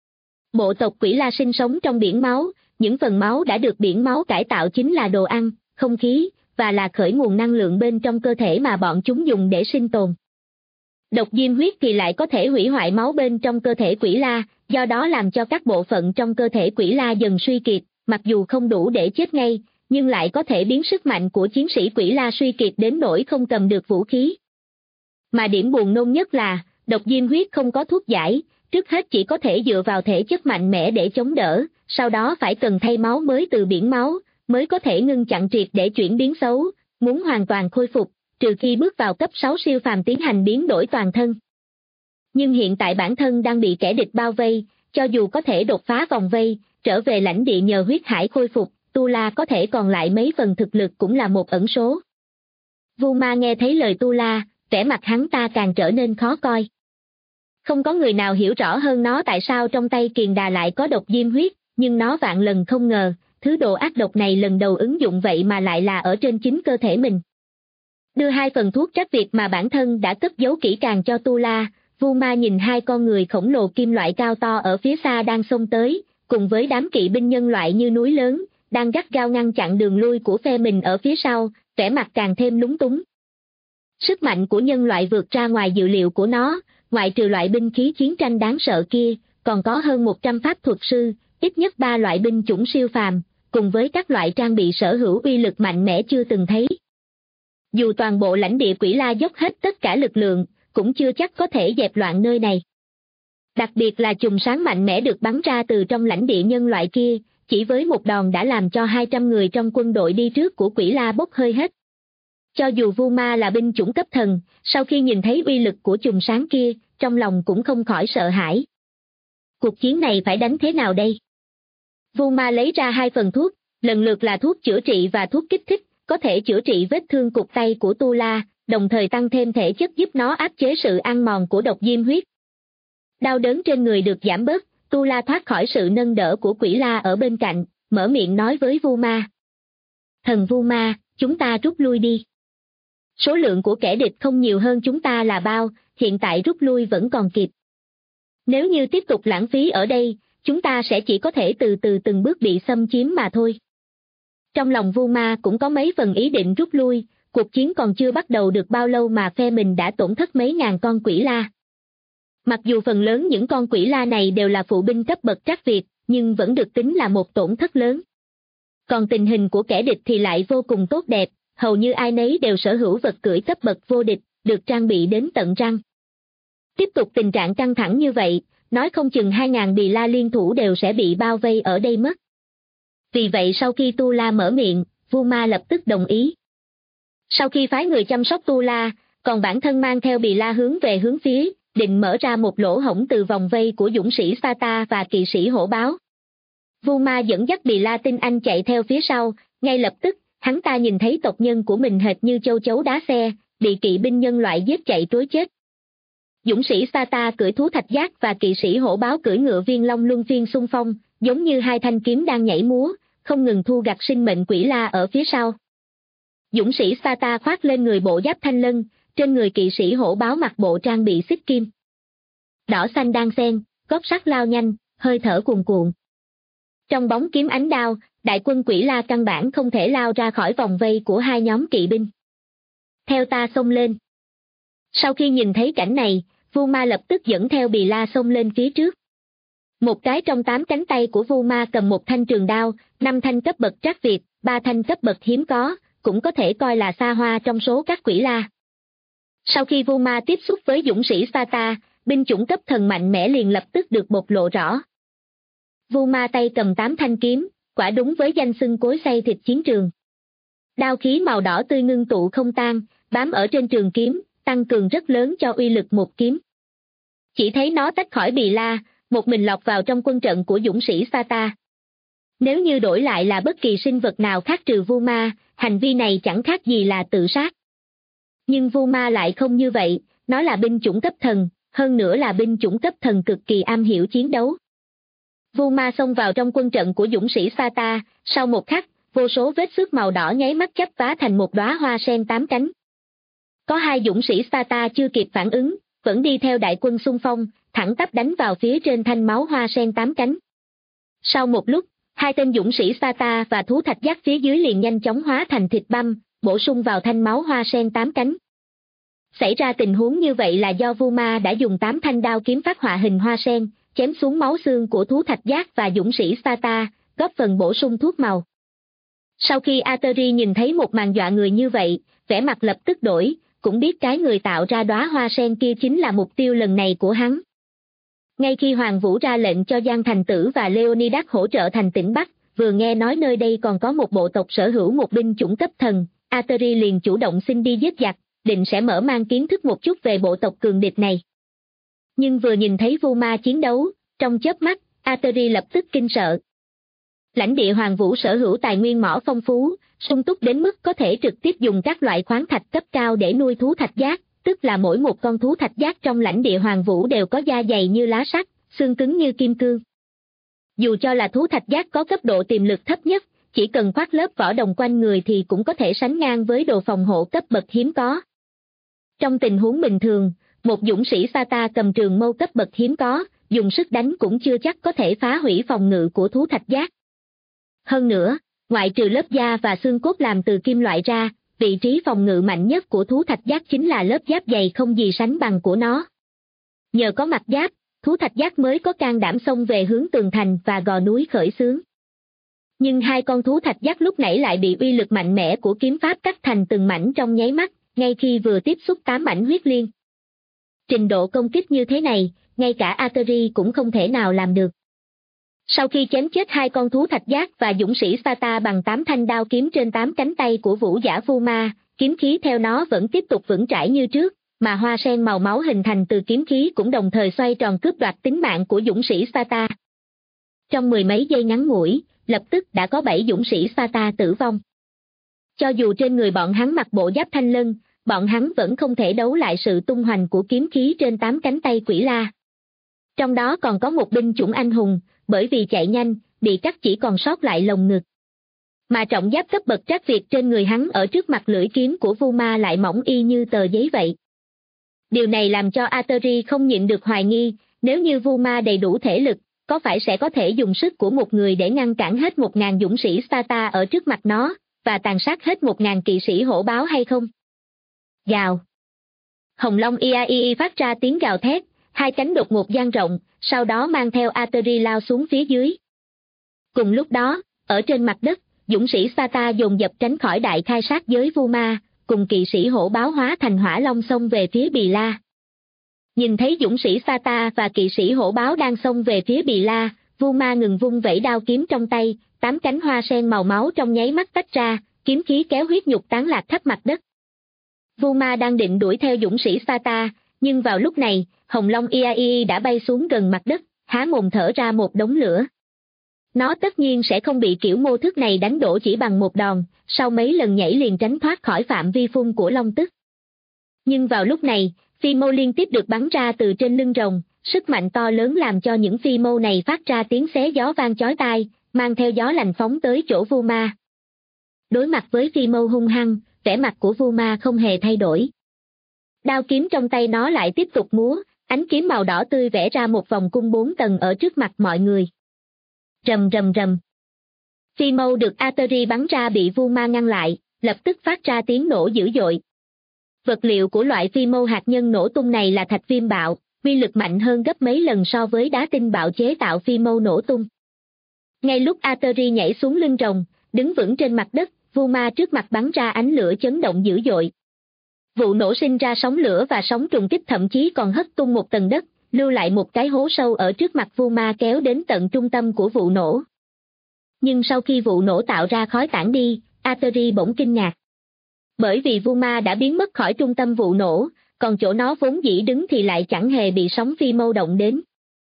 Bộ tộc Quỷ La sinh sống trong biển máu, những phần máu đã được biển máu cải tạo chính là đồ ăn, không khí, và là khởi nguồn năng lượng bên trong cơ thể mà bọn chúng dùng để sinh tồn. Độc diêm huyết thì lại có thể hủy hoại máu bên trong cơ thể Quỷ La, do đó làm cho các bộ phận trong cơ thể Quỷ La dần suy kiệt, mặc dù không đủ để chết ngay, nhưng lại có thể biến sức mạnh của chiến sĩ Quỷ La suy kiệt đến nỗi không cầm được vũ khí. Mà điểm buồn nôn nhất là, độc diêm huyết không có thuốc giải, trước hết chỉ có thể dựa vào thể chất mạnh mẽ để chống đỡ, sau đó phải cần thay máu mới từ biển máu, mới có thể ngưng chặn triệt để chuyển biến xấu, muốn hoàn toàn khôi phục, trừ khi bước vào cấp 6 siêu phàm tiến hành biến đổi toàn thân. Nhưng hiện tại bản thân đang bị kẻ địch bao vây, cho dù có thể đột phá vòng vây, trở về lãnh địa nhờ huyết hải khôi phục, Tu La có thể còn lại mấy phần thực lực cũng là một ẩn số. Vu Ma nghe thấy lời Tu La, vẻ mặt hắn ta càng trở nên khó coi. Không có người nào hiểu rõ hơn nó tại sao trong tay Kiền Đà lại có độc diêm huyết, nhưng nó vạn lần không ngờ, thứ đồ ác độc này lần đầu ứng dụng vậy mà lại là ở trên chính cơ thể mình. Đưa 2 phần thuốc trách việc mà bản thân đã cất giấu kỹ càng cho Tu La, Vu Ma nhìn 2 con người khổng lồ kim loại cao to ở phía xa đang xông tới, cùng với đám kỵ binh nhân loại như núi lớn, đang gắt gao ngăn chặn đường lui của phe mình ở phía sau, vẻ mặt càng thêm lúng túng. Sức mạnh của nhân loại vượt ra ngoài dự liệu của nó, ngoại trừ loại binh khí chiến tranh đáng sợ kia, còn có hơn 100 pháp thuật sư, ít nhất 3 loại binh chủng siêu phàm, cùng với các loại trang bị sở hữu uy lực mạnh mẽ chưa từng thấy. Dù toàn bộ lãnh địa Quỷ La dốc hết tất cả lực lượng, cũng chưa chắc có thể dẹp loạn nơi này. Đặc biệt là chùm sáng mạnh mẽ được bắn ra từ trong lãnh địa nhân loại kia, chỉ với một đòn đã làm cho 200 người trong quân đội đi trước của Quỷ La bốc hơi hết. Cho dù Vu Ma là binh chủng cấp thần, sau khi nhìn thấy uy lực của chùm sáng kia, trong lòng cũng không khỏi sợ hãi. Cuộc chiến này phải đánh thế nào đây? Vu Ma lấy ra 2 phần thuốc, lần lượt là thuốc chữa trị và thuốc kích thích, có thể chữa trị vết thương cụt tay của Tu La, đồng thời tăng thêm thể chất giúp nó áp chế sự ăn mòn của độc diêm huyết. Đau đớn trên người được giảm bớt, Tu La thoát khỏi sự nâng đỡ của Quỷ La ở bên cạnh, mở miệng nói với Vu Ma. Thần Vu Ma, chúng ta rút lui đi. Số lượng của kẻ địch không nhiều hơn chúng ta là bao, hiện tại rút lui vẫn còn kịp. Nếu như tiếp tục lãng phí ở đây, chúng ta sẽ chỉ có thể từ từ từng bước bị xâm chiếm mà thôi. Trong lòng Vu Ma cũng có mấy phần ý định rút lui, cuộc chiến còn chưa bắt đầu được bao lâu mà phe mình đã tổn thất mấy ngàn con Quỷ La. Mặc dù phần lớn những con Quỷ La này đều là phụ binh cấp bậc trắc Việt, nhưng vẫn được tính là một tổn thất lớn. Còn tình hình của kẻ địch thì lại vô cùng tốt đẹp, hầu như ai nấy đều sở hữu vật cưỡi cấp bậc vô địch, được trang bị đến tận răng. Tiếp tục tình trạng căng thẳng như vậy, nói không chừng 2.000 Bì La liên thủ đều sẽ bị bao vây ở đây mất. Vì vậy sau khi Tu La mở miệng, Vu Ma lập tức đồng ý. Sau khi phái người chăm sóc Tu La, còn bản thân mang theo Bì La hướng về hướng phía, định mở ra một lỗ hổng từ vòng vây của dũng sĩ Sparta và kỵ sĩ hổ báo. Vu Ma dẫn dắt Bì La tinh anh chạy theo phía sau, ngay lập tức, hắn ta nhìn thấy tộc nhân của mình hệt như châu chấu đá xe, bị kỵ binh nhân loại giết chạy trối chết. Dũng sĩ Sparta cưỡi thú thạch giác và kỵ sĩ hổ báo cưỡi ngựa viên long luân phiên xung phong, giống như 2 thanh kiếm đang nhảy múa, không ngừng thu gặt sinh mệnh Quỷ La ở phía sau. Dũng sĩ Sparta khoác lên người bộ giáp thanh lân, trên người kỵ sĩ hổ báo mặc bộ trang bị xích kim. Đỏ xanh đan xen, gót sắt lao nhanh, hơi thở cuồn cuộn. Trong bóng kiếm ánh đao, đại quân Quỷ La căn bản không thể lao ra khỏi vòng vây của 2 nhóm kỵ binh. Theo ta xông lên. Sau khi nhìn thấy cảnh này, Vu Ma lập tức dẫn theo Bì La xông lên phía trước. Một cái trong 8 cánh tay của Vu Ma cầm một thanh trường đao, 5 thanh cấp bậc trắc Việt, 3 thanh cấp bậc hiếm có, cũng có thể coi là xa hoa trong số các Quỷ La. Sau khi Vu Ma tiếp xúc với dũng sĩ Sparta, binh chủng cấp thần mạnh mẽ liền lập tức được bộc lộ rõ. Vu Ma tay cầm 8 thanh kiếm, quả đúng với danh xưng cối xay thịt chiến trường. Đao khí màu đỏ tươi ngưng tụ không tan, bám ở trên trường kiếm, tăng cường rất lớn cho uy lực một kiếm. Chỉ thấy nó tách khỏi Bì La, một mình lọt vào trong quân trận của dũng sĩ Sparta. Nếu như đổi lại là bất kỳ sinh vật nào khác trừ Vu Ma, hành vi này chẳng khác gì là tự sát. Nhưng Vu Ma lại không như vậy, nó là binh chủng cấp thần, hơn nữa là binh chủng cấp thần cực kỳ am hiểu chiến đấu. Vu Ma xông vào trong quân trận của dũng sĩ Sparta, sau một khắc, vô số vết xước màu đỏ nháy mắt chắp vá thành một đóa hoa sen 8 cánh. Có hai dũng sĩ Sparta chưa kịp phản ứng, vẫn đi theo đại quân xung phong, thẳng tắp đánh vào phía trên thanh máu hoa sen 8 cánh. Sau một lúc, hai tên dũng sĩ Sparta và thú thạch giác phía dưới liền nhanh chóng hóa thành thịt băm, bổ sung vào thanh máu hoa sen 8 cánh. Xảy ra tình huống như vậy là do Vu Ma đã dùng 8 thanh đao kiếm phát họa hình hoa sen, chém xuống máu xương của thú thạch giác và dũng sĩ Sparta, góp phần bổ sung thuốc màu. Sau khi Ateri nhìn thấy một màn dọa người như vậy, vẻ mặt lập tức đổi, cũng biết cái người tạo ra đóa hoa sen kia chính là mục tiêu lần này của hắn. Ngay khi Hoàng Vũ ra lệnh cho Giang Thành Tử và Leonidas hỗ trợ thành tỉnh Bắc, vừa nghe nói nơi đây còn có một bộ tộc sở hữu một binh chủng cấp thần, Ateri liền chủ động xin đi giết giặc, định sẽ mở mang kiến thức một chút về bộ tộc cường địch này. Nhưng vừa nhìn thấy Vu Ma chiến đấu, trong chớp mắt, Ateri lập tức kinh sợ. Lãnh địa Hoàng Vũ sở hữu tài nguyên mỏ phong phú, sung túc đến mức có thể trực tiếp dùng các loại khoáng thạch cấp cao để nuôi thú thạch giác, tức là mỗi một con thú thạch giác trong lãnh địa Hoàng Vũ đều có da dày như lá sắt, xương cứng như kim cương. Dù cho là thú thạch giác có cấp độ tiềm lực thấp nhất, chỉ cần khoác lớp vỏ đồng quanh người thì cũng có thể sánh ngang với đồ phòng hộ cấp bậc hiếm có. Trong tình huống bình thường, một dũng sĩ Sparta cầm trường mâu cấp bậc hiếm có, dùng sức đánh cũng chưa chắc có thể phá hủy phòng ngự của thú thạch giác. Hơn nữa, ngoại trừ lớp da và xương cốt làm từ kim loại ra, vị trí phòng ngự mạnh nhất của thú thạch giác chính là lớp giáp dày không gì sánh bằng của nó. Nhờ có mặt giáp, thú thạch giác mới có can đảm xông về hướng tường thành và gò núi khởi xướng. Nhưng hai con thú thạch giác lúc nãy lại bị uy lực mạnh mẽ của kiếm pháp cắt thành từng mảnh trong nháy mắt, ngay khi vừa tiếp xúc 8 mảnh huyết liên. Trình độ công kích như thế này, ngay cả Ateri cũng không thể nào làm được. Sau khi chém chết hai con thú thạch giác và dũng sĩ Sparta bằng 8 thanh đao kiếm trên 8 cánh tay của vũ giả Vu Ma, kiếm khí theo nó vẫn tiếp tục vững chãi như trước, mà hoa sen màu máu hình thành từ kiếm khí cũng đồng thời xoay tròn cướp đoạt tính mạng của dũng sĩ Sparta. Trong mười mấy giây ngắn ngủi, lập tức đã có 7 dũng sĩ Sparta tử vong. Cho dù trên người bọn hắn mặc bộ giáp thanh lân, bọn hắn vẫn không thể đấu lại sự tung hoành của kiếm khí trên 8 cánh tay quỷ la. Trong đó còn có một binh chủng anh hùng, bởi vì chạy nhanh, bị cắt chỉ còn sót lại lồng ngực. Mà trọng giáp cấp bậc trác Việt trên người hắn ở trước mặt lưỡi kiếm của Vu Ma lại mỏng y như tờ giấy vậy. Điều này làm cho Ateri không nhịn được hoài nghi, nếu như Vu Ma đầy đủ thể lực, có phải sẽ có thể dùng sức của một người để ngăn cản hết 1.000 dũng sĩ Sparta ở trước mặt nó, và tàn sát hết 1.000 kỵ sĩ hổ báo hay không? Gào. Hồng Long Iaii phát ra tiếng gào thét, hai cánh đột ngột dang rộng, sau đó mang theo Ateri lao xuống phía dưới. Cùng lúc đó, ở trên mặt đất, dũng sĩ Sparta dồn dập tránh khỏi đại khai sát giới Vu Ma, cùng kỵ sĩ hổ báo hóa thành hỏa long xông về phía Bì La. Nhìn thấy dũng sĩ Sparta và kỵ sĩ hổ báo đang xông về phía Bì La, Vu Ma ngừng vung vẩy đao kiếm trong tay, 8 cánh hoa sen màu máu trong nháy mắt tách ra, kiếm khí kéo huyết nhục tán lạc khắp mặt đất. Vu Ma đang định đuổi theo dũng sĩ Sparta, nhưng vào lúc này, Hồng Long Iaii đã bay xuống gần mặt đất, há mồm thở ra một đống lửa. Nó tất nhiên sẽ không bị kiểu mô thức này đánh đổ chỉ bằng một đòn, sau mấy lần nhảy liền tránh thoát khỏi phạm vi phun của long tức. Nhưng vào lúc này, phi mâu liên tiếp được bắn ra từ trên lưng rồng, sức mạnh to lớn làm cho những phi mâu này phát ra tiếng xé gió vang chói tai, mang theo gió lạnh phóng tới chỗ Vu Ma. Đối mặt với phi mâu hung hăng, vẻ mặt của Vu Ma không hề thay đổi. Đao kiếm trong tay nó lại tiếp tục múa, ánh kiếm màu đỏ tươi vẽ ra một vòng cung 4 tầng ở trước mặt mọi người. Rầm rầm rầm. Phi mâu được Ateri bắn ra bị Vu Ma ngăn lại, lập tức phát ra tiếng nổ dữ dội. Vật liệu của loại phi mâu hạt nhân nổ tung này là thạch viêm bạo, uy lực mạnh hơn gấp mấy lần so với đá tinh bạo chế tạo phi mâu nổ tung. Ngay lúc Ateri nhảy xuống lưng rồng, đứng vững trên mặt đất, Vu Ma trước mặt bắn ra ánh lửa chấn động dữ dội. Vụ nổ sinh ra sóng lửa và sóng trùng kích, thậm chí còn hất tung một tầng đất, lưu lại một cái hố sâu ở trước mặt Vu Ma kéo đến tận trung tâm của vụ nổ. Nhưng sau khi vụ nổ tạo ra khói tản đi, Ateri bỗng kinh ngạc. Bởi vì Vu Ma đã biến mất khỏi trung tâm vụ nổ, còn chỗ nó vốn dĩ đứng thì lại chẳng hề bị sóng phi mâu động đến.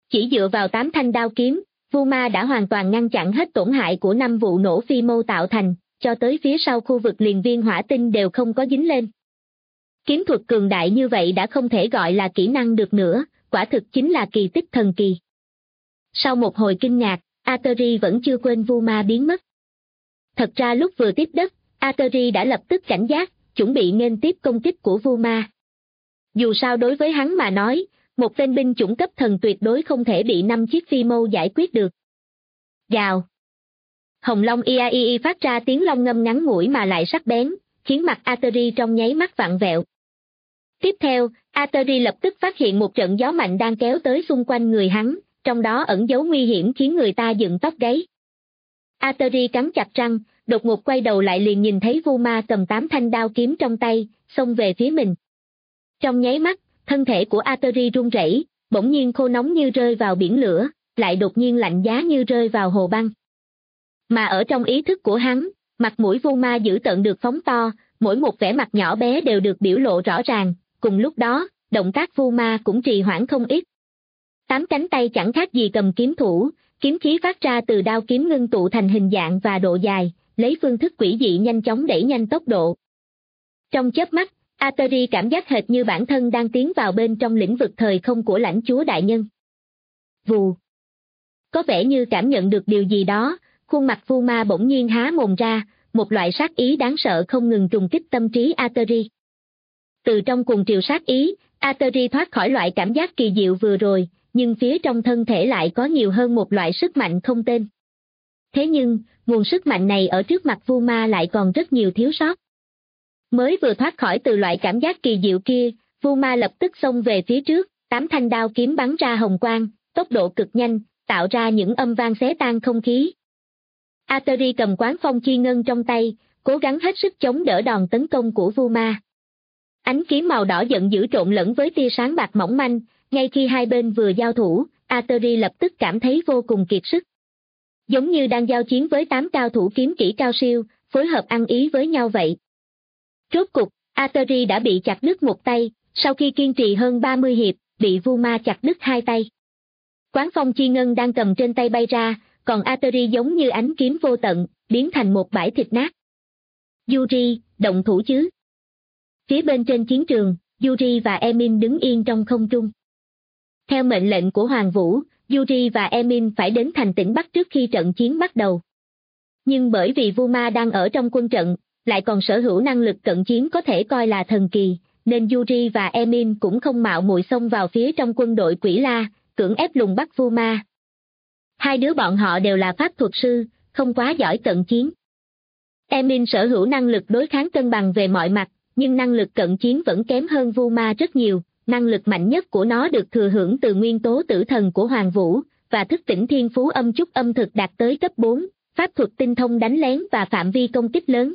Chỉ dựa vào 8 thanh đao kiếm, Vu Ma đã hoàn toàn ngăn chặn hết tổn hại của 5 vụ nổ phi mâu tạo thành, cho tới phía sau khu vực liền viên hỏa tinh đều không có dính lên. Kiếm thuật cường đại như vậy đã không thể gọi là kỹ năng được nữa, quả thực chính là kỳ tích thần kỳ. Sau một hồi kinh ngạc, Atari vẫn chưa quên Vu Ma biến mất. Thật ra lúc vừa tiếp đất, Atari đã lập tức cảnh giác, chuẩn bị nghênh tiếp công kích của Vu Ma. Dù sao đối với hắn mà nói, một tên binh chủng cấp thần tuyệt đối không thể bị 5 chiếc phi mâu giải quyết được. Gào. Hồng Long Iaii phát ra tiếng long ngâm ngắn ngủi mà lại sắc bén, khiến mặt Atari trong nháy mắt vặn vẹo. Tiếp theo, Atari lập tức phát hiện một trận gió mạnh đang kéo tới xung quanh người hắn, trong đó ẩn dấu nguy hiểm khiến người ta dựng tóc gáy. Atari cắn chặt răng, đột ngột quay đầu lại liền nhìn thấy Vu Ma cầm 8 thanh đao kiếm trong tay, xông về phía mình. Trong nháy mắt, thân thể của Atari run rẩy, bỗng nhiên khô nóng như rơi vào biển lửa, lại đột nhiên lạnh giá như rơi vào hồ băng. Mà ở trong ý thức của hắn, mặt mũi Vu Ma dữ tợn được phóng to, mỗi một vẻ mặt nhỏ bé đều được biểu lộ rõ ràng, cùng lúc đó, động tác Vu Ma cũng trì hoãn không ít. 8 cánh tay chẳng khác gì cầm kiếm thủ, kiếm khí phát ra từ đao kiếm ngưng tụ thành hình dạng và độ dài, lấy phương thức quỷ dị nhanh chóng đẩy nhanh tốc độ. Trong chớp mắt, Atari cảm giác hệt như bản thân đang tiến vào bên trong lĩnh vực thời không của lãnh chúa đại nhân. Vù. Có vẻ như cảm nhận được điều gì đó, khuôn mặt Vu Ma bỗng nhiên há mồm ra, một loại sát ý đáng sợ không ngừng trùng kích tâm trí Atari. Từ trong cuồng triều sát ý, Atari thoát khỏi loại cảm giác kỳ diệu vừa rồi, nhưng phía trong thân thể lại có nhiều hơn một loại sức mạnh không tên. Thế nhưng, nguồn sức mạnh này ở trước mặt Vu Ma lại còn rất nhiều thiếu sót. Mới vừa thoát khỏi từ loại cảm giác kỳ diệu kia, Vu Ma lập tức xông về phía trước, 8 thanh đao kiếm bắn ra hồng quang, tốc độ cực nhanh, tạo ra những âm vang xé tan không khí. Atari cầm quán phong chi ngân trong tay, cố gắng hết sức chống đỡ đòn tấn công của Vu Ma. Ánh kiếm màu đỏ giận dữ trộn lẫn với tia sáng bạc mỏng manh, ngay khi hai bên vừa giao thủ, Atari lập tức cảm thấy vô cùng kiệt sức. Giống như đang giao chiến với 8 cao thủ kiếm kỹ cao siêu, phối hợp ăn ý với nhau vậy. Rốt cục, Atari đã bị chặt đứt một tay, sau khi kiên trì hơn 30 hiệp, bị Vu Ma chặt đứt hai tay. Quán phong chi ngân đang cầm trên tay bay ra, còn Atari giống như ánh kiếm vô tận, biến thành một bãi thịt nát. Yuri, động thủ chứ. Phía bên trên chiến trường, Yuri và Emin đứng yên trong không trung. Theo mệnh lệnh của Hoàng Vũ, Yuri và Emin phải đến thành tỉnh Bắc trước khi trận chiến bắt đầu. Nhưng bởi vì Vu Ma đang ở trong quân trận, lại còn sở hữu năng lực cận chiến có thể coi là thần kỳ, nên Yuri và Emin cũng không mạo muội xông vào phía trong quân đội Quỷ La, cưỡng ép lùng bắt Vu Ma. Hai đứa bọn họ đều là pháp thuật sư, không quá giỏi cận chiến. Emin sở hữu năng lực đối kháng cân bằng về mọi mặt, nhưng năng lực cận chiến vẫn kém hơn Vu Ma rất nhiều. Năng lực mạnh nhất của nó được thừa hưởng từ nguyên tố tử thần của Hoàng Vũ, và thức tỉnh thiên phú âm chúc âm thực đạt tới cấp 4, pháp thuật tinh thông đánh lén và phạm vi công kích lớn.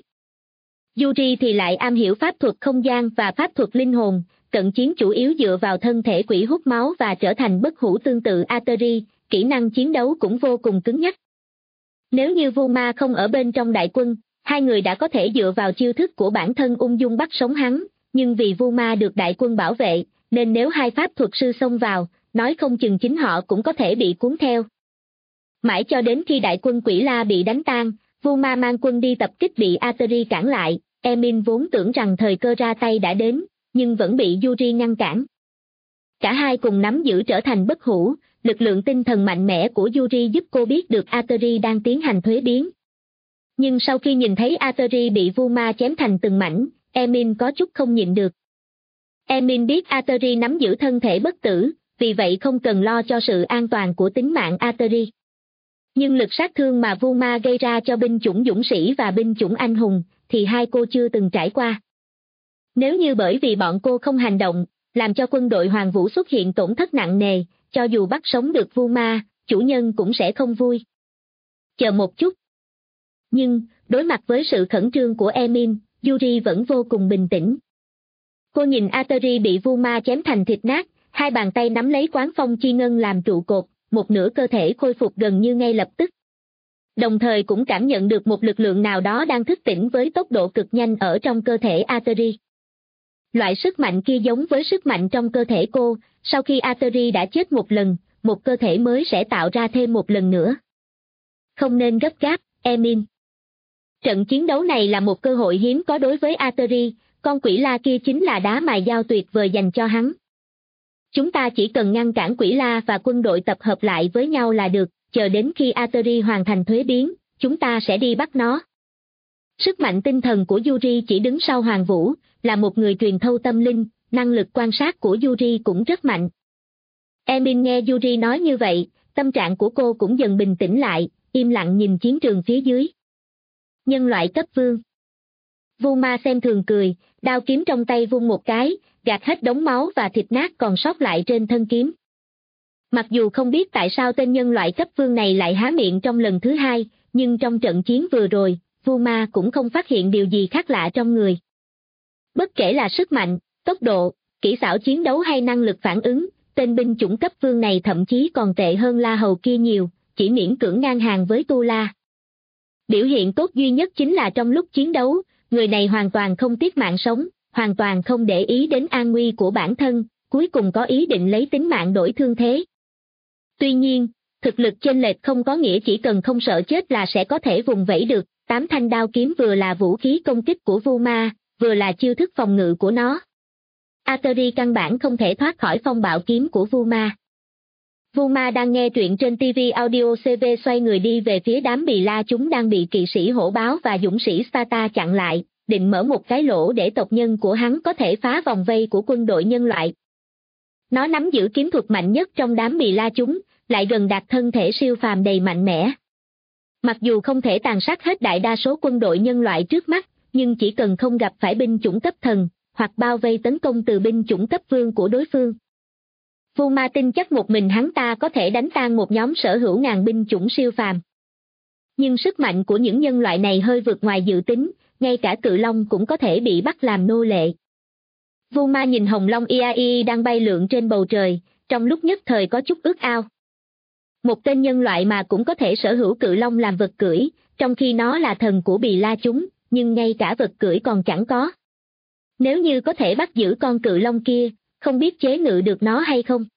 Yuri thì lại am hiểu pháp thuật không gian và pháp thuật linh hồn, cận chiến chủ yếu dựa vào thân thể quỷ hút máu và trở thành bất hủ tương tự Atari, kỹ năng chiến đấu cũng vô cùng cứng nhắc. Nếu như Vu Ma không ở bên trong đại quân, hai người đã có thể dựa vào chiêu thức của bản thân ung dung bắt sống hắn, nhưng vì Vu Ma được đại quân bảo vệ, nên nếu hai pháp thuật sư xông vào, nói không chừng chính họ cũng có thể bị cuốn theo. Mãi cho đến khi đại quân Quỷ La bị đánh tan, Vu Ma mang quân đi tập kích bị Atari cản lại, Emin vốn tưởng rằng thời cơ ra tay đã đến, nhưng vẫn bị Yuri ngăn cản. Cả hai cùng nắm giữ trở thành bất hủ, lực lượng tinh thần mạnh mẽ của Yuri giúp cô biết được Atari đang tiến hành thuế biến. Nhưng sau khi nhìn thấy Atari bị Vu Ma chém thành từng mảnh, Emin có chút không nhịn được. Emin biết Atari nắm giữ thân thể bất tử, vì vậy không cần lo cho sự an toàn của tính mạng Atari. Nhưng lực sát thương mà Vu Ma gây ra cho binh chủng dũng sĩ và binh chủng anh hùng, thì hai cô chưa từng trải qua. Nếu như bởi vì bọn cô không hành động, làm cho quân đội Hoàng Vũ xuất hiện tổn thất nặng nề, cho dù bắt sống được Vu Ma, chủ nhân cũng sẽ không vui. Chờ một chút. Nhưng, đối mặt với sự khẩn trương của Emin, Yuri vẫn vô cùng bình tĩnh. Cô nhìn Atari bị Vu Ma chém thành thịt nát, hai bàn tay nắm lấy quán phong chi ngân làm trụ cột, một nửa cơ thể khôi phục gần như ngay lập tức. Đồng thời cũng cảm nhận được một lực lượng nào đó đang thức tỉnh với tốc độ cực nhanh ở trong cơ thể Atari. Loại sức mạnh kia giống với sức mạnh trong cơ thể cô, sau khi Atari đã chết một lần, một cơ thể mới sẽ tạo ra thêm một lần nữa. Không nên gấp gáp, Emin. Trận chiến đấu này là một cơ hội hiếm có đối với Ateri, con quỷ la kia chính là đá mài dao tuyệt vời dành cho hắn. Chúng ta chỉ cần ngăn cản quỷ la và quân đội tập hợp lại với nhau là được, chờ đến khi Ateri hoàn thành thuế biến, chúng ta sẽ đi bắt nó. Sức mạnh tinh thần của Yuri chỉ đứng sau Hoàng Vũ, là một người truyền thâu tâm linh, năng lực quan sát của Yuri cũng rất mạnh. Emin nghe Yuri nói như vậy, tâm trạng của cô cũng dần bình tĩnh lại, im lặng nhìn chiến trường phía dưới. Nhân loại cấp vương. Vuma xem thường cười, đao kiếm trong tay vung một cái, gạt hết đống máu và thịt nát còn sót lại trên thân kiếm. Mặc dù không biết tại sao tên nhân loại cấp vương này lại há miệng trong lần thứ hai, nhưng trong trận chiến vừa rồi, Vuma cũng không phát hiện điều gì khác lạ trong người. Bất kể là sức mạnh, tốc độ, kỹ xảo chiến đấu hay năng lực phản ứng, tên binh chủng cấp vương này thậm chí còn tệ hơn La Hầu kia nhiều, chỉ miễn cưỡng ngang hàng với Tu La. Biểu hiện tốt duy nhất chính là trong lúc chiến đấu, người này hoàn toàn không tiếc mạng sống, hoàn toàn không để ý đến an nguy của bản thân, cuối cùng có ý định lấy tính mạng đổi thương thế. Tuy nhiên, thực lực chênh lệch không có nghĩa chỉ cần không sợ chết là sẽ có thể vùng vẫy được, 8 thanh đao kiếm vừa là vũ khí công kích của Vuma, vừa là chiêu thức phòng ngự của nó. Ateri căn bản không thể thoát khỏi phong bạo kiếm của Vuma. Vuma đang nghe truyện trên TV Audio CV xoay người đi về phía đám bì la chúng đang bị kỵ sĩ hổ báo và dũng sĩ Sparta chặn lại, định mở một cái lỗ để tộc nhân của hắn có thể phá vòng vây của quân đội nhân loại. Nó nắm giữ kiếm thuật mạnh nhất trong đám bì la chúng, lại gần đạt thân thể siêu phàm đầy mạnh mẽ. Mặc dù không thể tàn sát hết đại đa số quân đội nhân loại trước mắt, nhưng chỉ cần không gặp phải binh chủng cấp thần, hoặc bao vây tấn công từ binh chủng cấp vương của đối phương. Vuma tin chắc một mình hắn ta có thể đánh tan một nhóm sở hữu ngàn binh chủng siêu phàm. Nhưng sức mạnh của những nhân loại này hơi vượt ngoài dự tính, ngay cả cự long cũng có thể bị bắt làm nô lệ. Vuma nhìn hồng long Iai đang bay lượn trên bầu trời, trong lúc nhất thời có chút ước ao. Một tên nhân loại mà cũng có thể sở hữu cự long làm vật cưỡi, trong khi nó là thần của bì la chúng, nhưng ngay cả vật cưỡi còn chẳng có. Nếu như có thể bắt giữ con cự long kia, không biết chế ngự được nó hay không.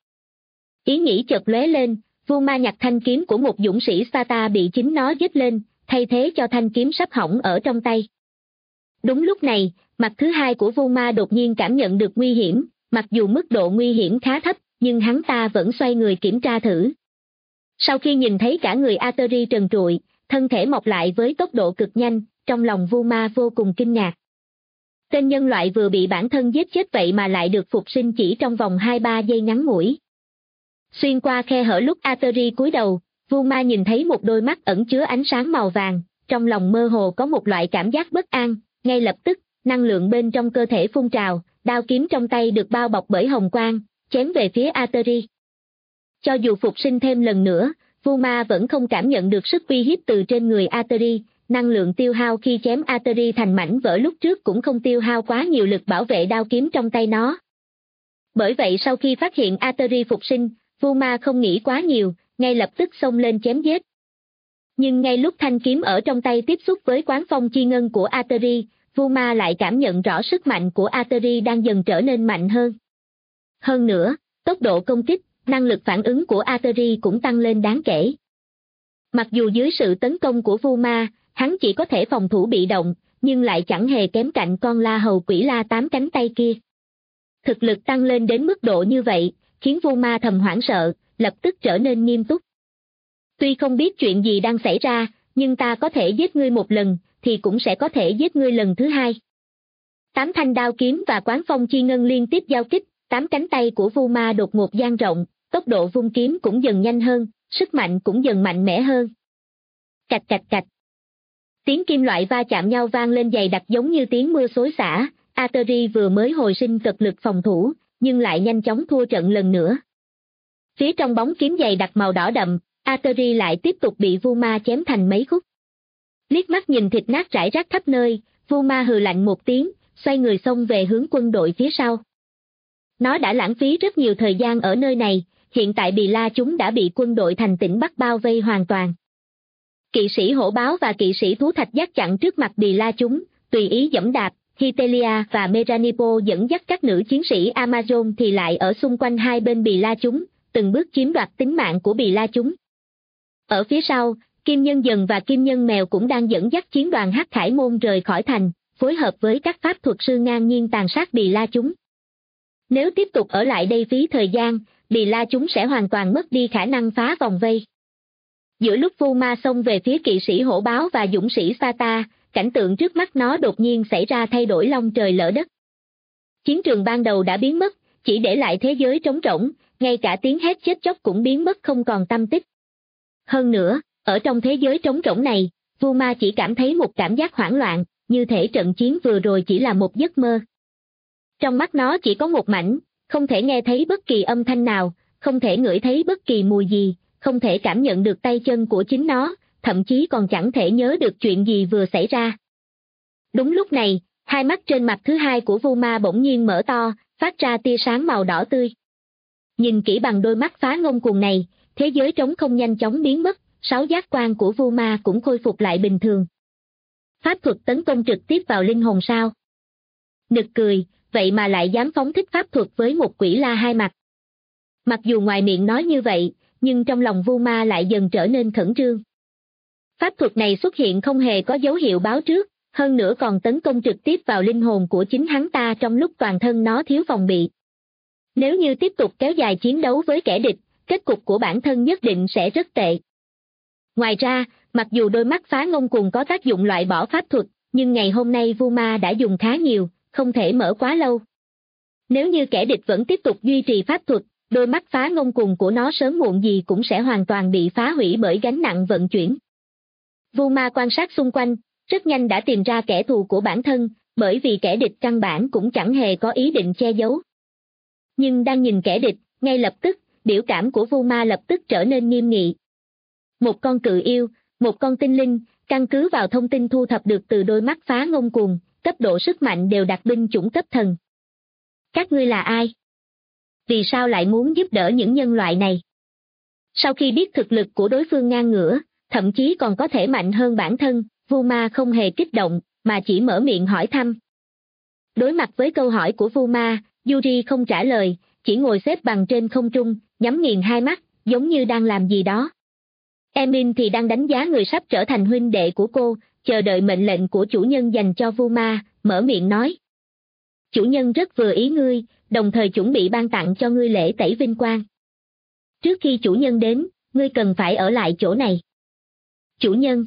Ý nghĩ chợt lóe lên, Vuma nhặt thanh kiếm của một dũng sĩ Sparta bị chính nó giết lên, thay thế cho thanh kiếm sắp hỏng ở trong tay. Đúng lúc này, mặt thứ hai của Vuma đột nhiên cảm nhận được nguy hiểm, mặc dù mức độ nguy hiểm khá thấp, nhưng hắn ta vẫn xoay người kiểm tra thử. Sau khi nhìn thấy cả người Ateri trần trụi, thân thể mọc lại với tốc độ cực nhanh, trong lòng Vuma vô cùng kinh ngạc. Tên nhân loại vừa bị bản thân giết chết vậy mà lại được phục sinh chỉ trong vòng 2-3 giây ngắn ngủi. Xuyên qua khe hở lúc Ateri cúi đầu, Vuma nhìn thấy một đôi mắt ẩn chứa ánh sáng màu vàng, trong lòng mơ hồ có một loại cảm giác bất an, ngay lập tức, năng lượng bên trong cơ thể phun trào, đao kiếm trong tay được bao bọc bởi hồng quang, chém về phía Ateri. Cho dù phục sinh thêm lần nữa, Vuma vẫn không cảm nhận được sức uy hiếp từ trên người Ateri, năng lượng tiêu hao khi chém Ateri thành mảnh vỡ lúc trước cũng không tiêu hao quá nhiều lực bảo vệ đao kiếm trong tay nó. Bởi vậy sau khi phát hiện Ateri phục sinh, Vuma không nghĩ quá nhiều, ngay lập tức xông lên chém giết. Nhưng ngay lúc thanh kiếm ở trong tay tiếp xúc với quán phong chi ngân của Ateri, Vuma lại cảm nhận rõ sức mạnh của Ateri đang dần trở nên mạnh hơn. Hơn nữa, tốc độ công kích, năng lực phản ứng của Ateri cũng tăng lên đáng kể. Mặc dù dưới sự tấn công của Vuma, hắn chỉ có thể phòng thủ bị động, nhưng lại chẳng hề kém cạnh con la hầu quỷ la 8 cánh tay kia. Thực lực tăng lên đến mức độ như vậy, khiến Vuma thầm hoảng sợ, lập tức trở nên nghiêm túc. Tuy không biết chuyện gì đang xảy ra, nhưng ta có thể giết ngươi một lần, thì cũng sẽ có thể giết ngươi lần thứ hai. 8 thanh đao kiếm và quán phong chi ngân liên tiếp giao kích, 8 cánh tay của Vuma đột ngột dang rộng, tốc độ vung kiếm cũng dần nhanh hơn, sức mạnh cũng dần mạnh mẽ hơn. Cạch cạch cạch. Tiếng kim loại va chạm nhau vang lên dày đặc giống như tiếng mưa xối xả, Ateri vừa mới hồi sinh cật lực phòng thủ, nhưng lại nhanh chóng thua trận lần nữa. Phía trong bóng kiếm dày đặc màu đỏ đậm, Ateri lại tiếp tục bị Vuma chém thành mấy khúc. Liếc mắt nhìn thịt nát rải rác khắp nơi, Vuma hừ lạnh một tiếng, xoay người xông về hướng quân đội phía sau. Nó đã lãng phí rất nhiều thời gian ở nơi này, hiện tại bì la chúng đã bị quân đội thành tỉnh Bắc bao vây hoàn toàn. Kỵ sĩ hổ báo và kỵ sĩ thú thạch giác chặn trước mặt bì la chúng, tùy ý dẫm đạp, Hitelia và Meranipo dẫn dắt các nữ chiến sĩ Amazon thì lại ở xung quanh hai bên bì la chúng, từng bước chiếm đoạt tính mạng của Bì La chúng. Ở phía sau, Kim Nhân Dần và Kim Nhân Mèo cũng đang dẫn dắt chiến đoàn Hắc Khải Môn rời khỏi thành, phối hợp với các pháp thuật sư ngang nhiên tàn sát Bì La chúng. Nếu tiếp tục ở lại đây phí thời gian, Bì La chúng sẽ hoàn toàn mất đi khả năng phá vòng vây. Giữa lúc Vu Ma xông về phía kỵ sĩ hổ báo và dũng sĩ Sparta, cảnh tượng trước mắt nó đột nhiên xảy ra thay đổi long trời lở đất. Chiến trường ban đầu đã biến mất, chỉ để lại thế giới trống rỗng, ngay cả tiếng hét chết chóc cũng biến mất không còn tăm tích. Hơn nữa, ở trong thế giới trống rỗng này, Vu Ma chỉ cảm thấy một cảm giác hoảng loạn, như thể trận chiến vừa rồi chỉ là một giấc mơ. Trong mắt nó chỉ có một mảnh, không thể nghe thấy bất kỳ âm thanh nào, không thể ngửi thấy bất kỳ mùi gì, không thể cảm nhận được tay chân của chính nó, thậm chí còn chẳng thể nhớ được chuyện gì vừa xảy ra. Đúng lúc này, hai mắt trên mặt thứ hai của Vu Ma bỗng nhiên mở to, phát ra tia sáng màu đỏ tươi. Nhìn kỹ bằng đôi mắt phá ngông cuồng này, thế giới trống không nhanh chóng biến mất, sáu giác quan của Vu Ma cũng khôi phục lại bình thường. Pháp thuật tấn công trực tiếp vào linh hồn sao? Nực cười, vậy mà lại dám phóng thích pháp thuật với một quỷ la hai mặt. Mặc dù ngoài miệng nói như vậy, nhưng trong lòng Vu Ma lại dần trở nên khẩn trương. Pháp thuật này xuất hiện không hề có dấu hiệu báo trước, hơn nữa còn tấn công trực tiếp vào linh hồn của chính hắn ta trong lúc toàn thân nó thiếu phòng bị. Nếu như tiếp tục kéo dài chiến đấu với kẻ địch, kết cục của bản thân nhất định sẽ rất tệ. Ngoài ra, mặc dù đôi mắt phá ngông cuồng có tác dụng loại bỏ pháp thuật, nhưng ngày hôm nay Vu Ma đã dùng khá nhiều, không thể mở quá lâu. Nếu như kẻ địch vẫn tiếp tục duy trì pháp thuật, đôi mắt phá ngông cuồng của nó sớm muộn gì cũng sẽ hoàn toàn bị phá hủy bởi gánh nặng vận chuyển. Vu Ma quan sát xung quanh, rất nhanh đã tìm ra kẻ thù của bản thân, bởi vì kẻ địch căn bản cũng chẳng hề có ý định che giấu. Nhưng đang nhìn kẻ địch, ngay lập tức, biểu cảm của Vu Ma lập tức trở nên nghiêm nghị. Một con cự yêu, một con tinh linh, căn cứ vào thông tin thu thập được từ đôi mắt phá ngông cuồng, cấp độ sức mạnh đều đạt binh chủng cấp thần. Các ngươi là ai? Vì sao lại muốn giúp đỡ những nhân loại này? Sau khi biết thực lực của đối phương ngang ngửa, thậm chí còn có thể mạnh hơn bản thân, Vu Ma không hề kích động, mà chỉ mở miệng hỏi thăm. Đối mặt với câu hỏi của Vu Ma, Yuri không trả lời, chỉ ngồi xếp bằng trên không trung, nhắm nghiền hai mắt, giống như đang làm gì đó. Emin thì đang đánh giá người sắp trở thành huynh đệ của cô, chờ đợi mệnh lệnh của chủ nhân dành cho Vu Ma, mở miệng nói. Chủ nhân rất vừa ý ngươi, đồng thời chuẩn bị ban tặng cho ngươi lễ tẩy vinh quang. Trước khi chủ nhân đến, ngươi cần phải ở lại chỗ này. Chủ nhân.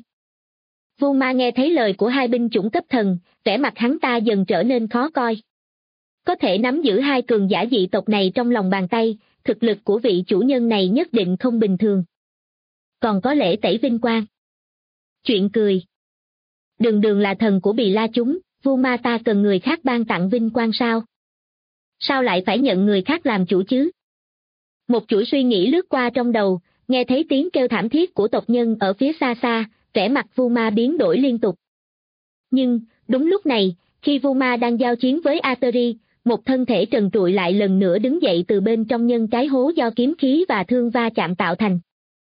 Vu Ma nghe thấy lời của hai binh chủng cấp thần, vẻ mặt hắn ta dần trở nên khó coi. Có thể nắm giữ hai cường giả dị tộc này trong lòng bàn tay, thực lực của vị chủ nhân này nhất định không bình thường. Còn có lễ tẩy vinh quang. Chuyện cười. Đường là thần của Bì La chúng, Vu Ma ta cần người khác ban tặng vinh quang sao? Sao lại phải nhận người khác làm chủ chứ? Một chuỗi suy nghĩ lướt qua trong đầu, nghe thấy tiếng kêu thảm thiết của tộc nhân ở phía xa xa, vẻ mặt Vu Ma biến đổi liên tục. Nhưng, đúng lúc này, khi Vu Ma đang giao chiến với Ateri, một thân thể trần trụi lại lần nữa đứng dậy từ bên trong nhân cái hố do kiếm khí và thương va chạm tạo thành.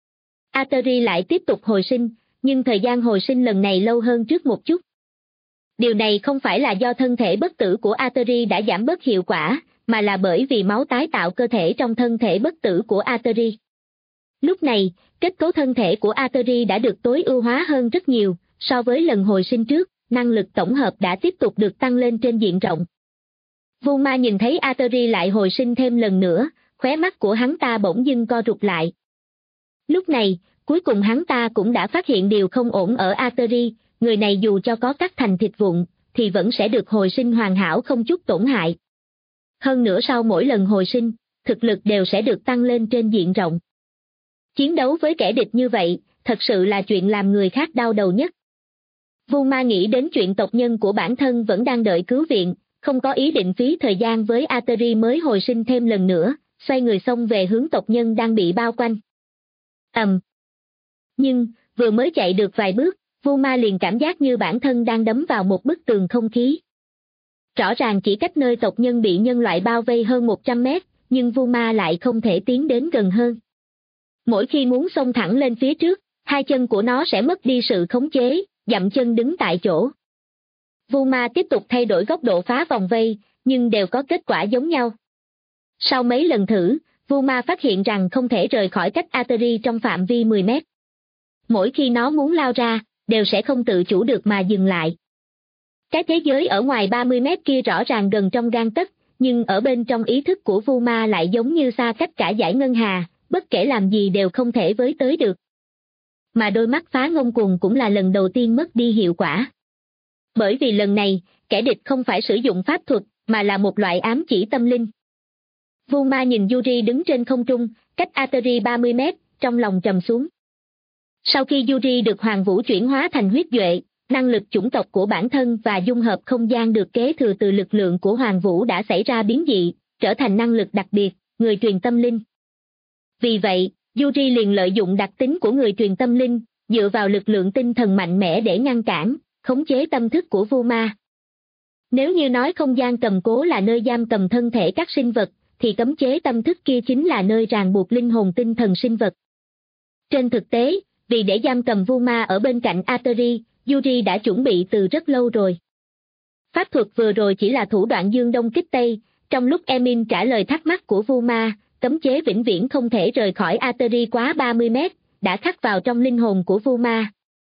Ateri lại tiếp tục hồi sinh, nhưng thời gian hồi sinh lần này lâu hơn trước một chút. Điều này không phải là do thân thể bất tử của Ateri đã giảm bớt hiệu quả, mà là bởi vì máu tái tạo cơ thể trong thân thể bất tử của Ateri. Lúc này, kết cấu thân thể của Ateri đã được tối ưu hóa hơn rất nhiều, so với lần hồi sinh trước, năng lực tổng hợp đã tiếp tục được tăng lên trên diện rộng. Vu Ma nhìn thấy Ateri lại hồi sinh thêm lần nữa, khóe mắt của hắn ta bỗng dưng co rụt lại. Lúc này, cuối cùng hắn ta cũng đã phát hiện điều không ổn ở Ateri, người này dù cho có cắt thành thịt vụn, thì vẫn sẽ được hồi sinh hoàn hảo không chút tổn hại. Hơn nữa sau mỗi lần hồi sinh, thực lực đều sẽ được tăng lên trên diện rộng. Chiến đấu với kẻ địch như vậy, thật sự là chuyện làm người khác đau đầu nhất. Vu Ma nghĩ đến chuyện tộc nhân của bản thân vẫn đang đợi cứu viện, không có ý định phí thời gian với Ateri mới hồi sinh thêm lần nữa, xoay người xông về hướng tộc nhân đang bị bao quanh. Nhưng, vừa mới chạy được vài bước, Vu Ma liền cảm giác như bản thân đang đấm vào một bức tường không khí. Rõ ràng chỉ cách nơi tộc nhân bị nhân loại bao vây hơn 100 mét, nhưng Vu Ma lại không thể tiến đến gần hơn. Mỗi khi muốn xông thẳng lên phía trước, hai chân của nó sẽ mất đi sự khống chế, dậm chân đứng tại chỗ. Vu Ma tiếp tục thay đổi góc độ phá vòng vây, nhưng đều có kết quả giống nhau. Sau mấy lần thử, Vu Ma phát hiện rằng không thể rời khỏi cách Ateri trong phạm vi 10 mét. Mỗi khi nó muốn lao ra, đều sẽ không tự chủ được mà dừng lại. Cái thế giới ở ngoài 30 mét kia rõ ràng gần trong gang tấc, nhưng ở bên trong ý thức của Vu Ma lại giống như xa cách cả dải ngân hà, bất kể làm gì đều không thể với tới được. Mà đôi mắt phá ngông cuồng cũng là lần đầu tiên mất đi hiệu quả. Bởi vì lần này, kẻ địch không phải sử dụng pháp thuật, mà là một loại ám chỉ tâm linh. Vu Ma nhìn Yuri đứng trên không trung, cách Ateri 30 mét, trong lòng trầm xuống. Sau khi Yuri được Hoàng Vũ chuyển hóa thành huyết duệ, năng lực chủng tộc của bản thân và dung hợp không gian được kế thừa từ lực lượng của Hoàng Vũ đã xảy ra biến dị, trở thành năng lực đặc biệt, người truyền tâm linh. Vì vậy, Yuri liền lợi dụng đặc tính của người truyền tâm linh, dựa vào lực lượng tinh thần mạnh mẽ để ngăn cản, khống chế tâm thức của Vu Ma. Nếu như nói không gian cầm cố là nơi giam cầm thân thể các sinh vật, thì cấm chế tâm thức kia chính là nơi ràng buộc linh hồn tinh thần sinh vật. Trên thực tế, vì để giam cầm Vu Ma ở bên cạnh Ateri, Yuri đã chuẩn bị từ rất lâu rồi. Pháp thuật vừa rồi chỉ là thủ đoạn dương đông kích tây, trong lúc Emin trả lời thắc mắc của Vu Ma, cấm chế vĩnh viễn không thể rời khỏi Ateri quá 30 mét, đã khắc vào trong linh hồn của Vu Ma.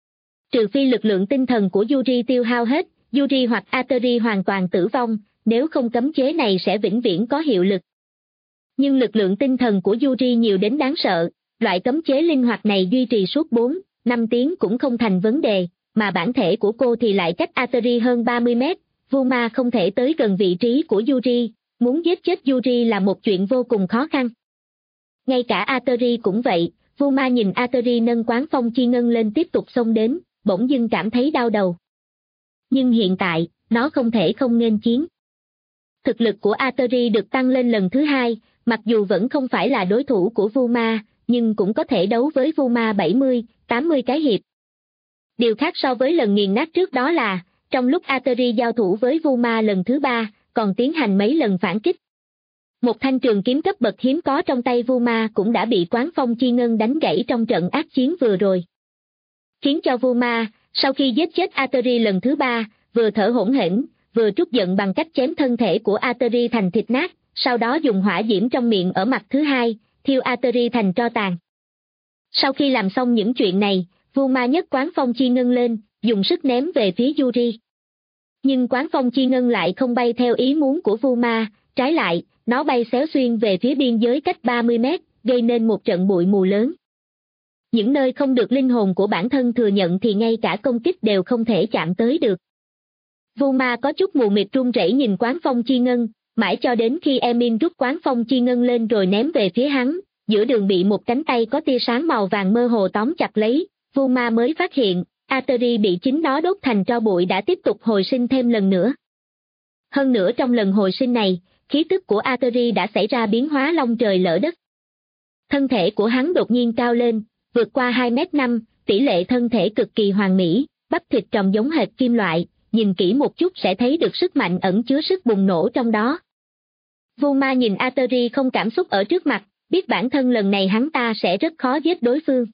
Trừ phi lực lượng tinh thần của Yuri tiêu hao hết, Yuri hoặc Ateri hoàn toàn tử vong, nếu không cấm chế này sẽ vĩnh viễn có hiệu lực. Nhưng lực lượng tinh thần của Yuri nhiều đến đáng sợ, loại cấm chế linh hoạt này duy trì suốt 4-5 tiếng cũng không thành vấn đề, mà bản thể của cô thì lại cách Ateri hơn 30 mét, Vu Ma không thể tới gần vị trí của Yuri, muốn giết chết Yuri là một chuyện vô cùng khó khăn. Ngay cả Ateri cũng vậy, Vu Ma nhìn Ateri nâng quán phong chi ngân lên tiếp tục xông đến, bỗng dưng cảm thấy đau đầu. Nhưng hiện tại, nó không thể không nghênh chiến. Thực lực của Ateri được tăng lên lần thứ 2, mặc dù vẫn không phải là đối thủ của Vu Ma, nhưng cũng có thể đấu với Vu Ma 70-80 cái hiệp. Điều khác so với lần nghiền nát trước đó là, trong lúc Ateri giao thủ với Vu Ma lần thứ 3, còn tiến hành mấy lần phản kích. Một thanh trường kiếm cấp bậc hiếm có trong tay Vu Ma cũng đã bị quán phong chi ngân đánh gãy trong trận ác chiến vừa rồi. Khiến cho Vu Ma, sau khi giết chết Ateri lần thứ 3, vừa thở hổn hển, vừa trút giận bằng cách chém thân thể của Ateri thành thịt nát, sau đó dùng hỏa diễm trong miệng ở mặt thứ 2, thiêu Ateri thành tro tàn. Sau khi làm xong những chuyện này, Vu Ma nhấc quán phong chi ngân lên, dùng sức ném về phía Yuri. Nhưng quán phong chi ngân lại không bay theo ý muốn của Vu Ma, trái lại, nó bay xéo xuyên về phía biên giới cách 30 mét, gây nên một trận bụi mù lớn. Những nơi không được linh hồn của bản thân thừa nhận thì ngay cả công kích đều không thể chạm tới được. Vu Ma có chút mù mịt run rẩy nhìn quán phong chi ngân, mãi cho đến khi Emin rút quán phong chi ngân lên rồi ném về phía hắn, giữa đường bị một cánh tay có tia sáng màu vàng mơ hồ tóm chặt lấy, Vu Ma mới phát hiện, Ateri bị chính nó đốt thành tro bụi đã tiếp tục hồi sinh thêm lần nữa. Hơn nữa trong lần hồi sinh này, khí tức của Ateri đã xảy ra biến hóa long trời lỡ đất. Thân thể của hắn đột nhiên cao lên, vượt qua 2m5, tỷ lệ thân thể cực kỳ hoàn mỹ, bắp thịt tròn giống hệt kim loại, nhìn kỹ một chút sẽ thấy được sức mạnh ẩn chứa sức bùng nổ trong đó. Vu Ma nhìn Ateri không cảm xúc ở trước mặt, biết bản thân lần này hắn ta sẽ rất khó giết đối phương.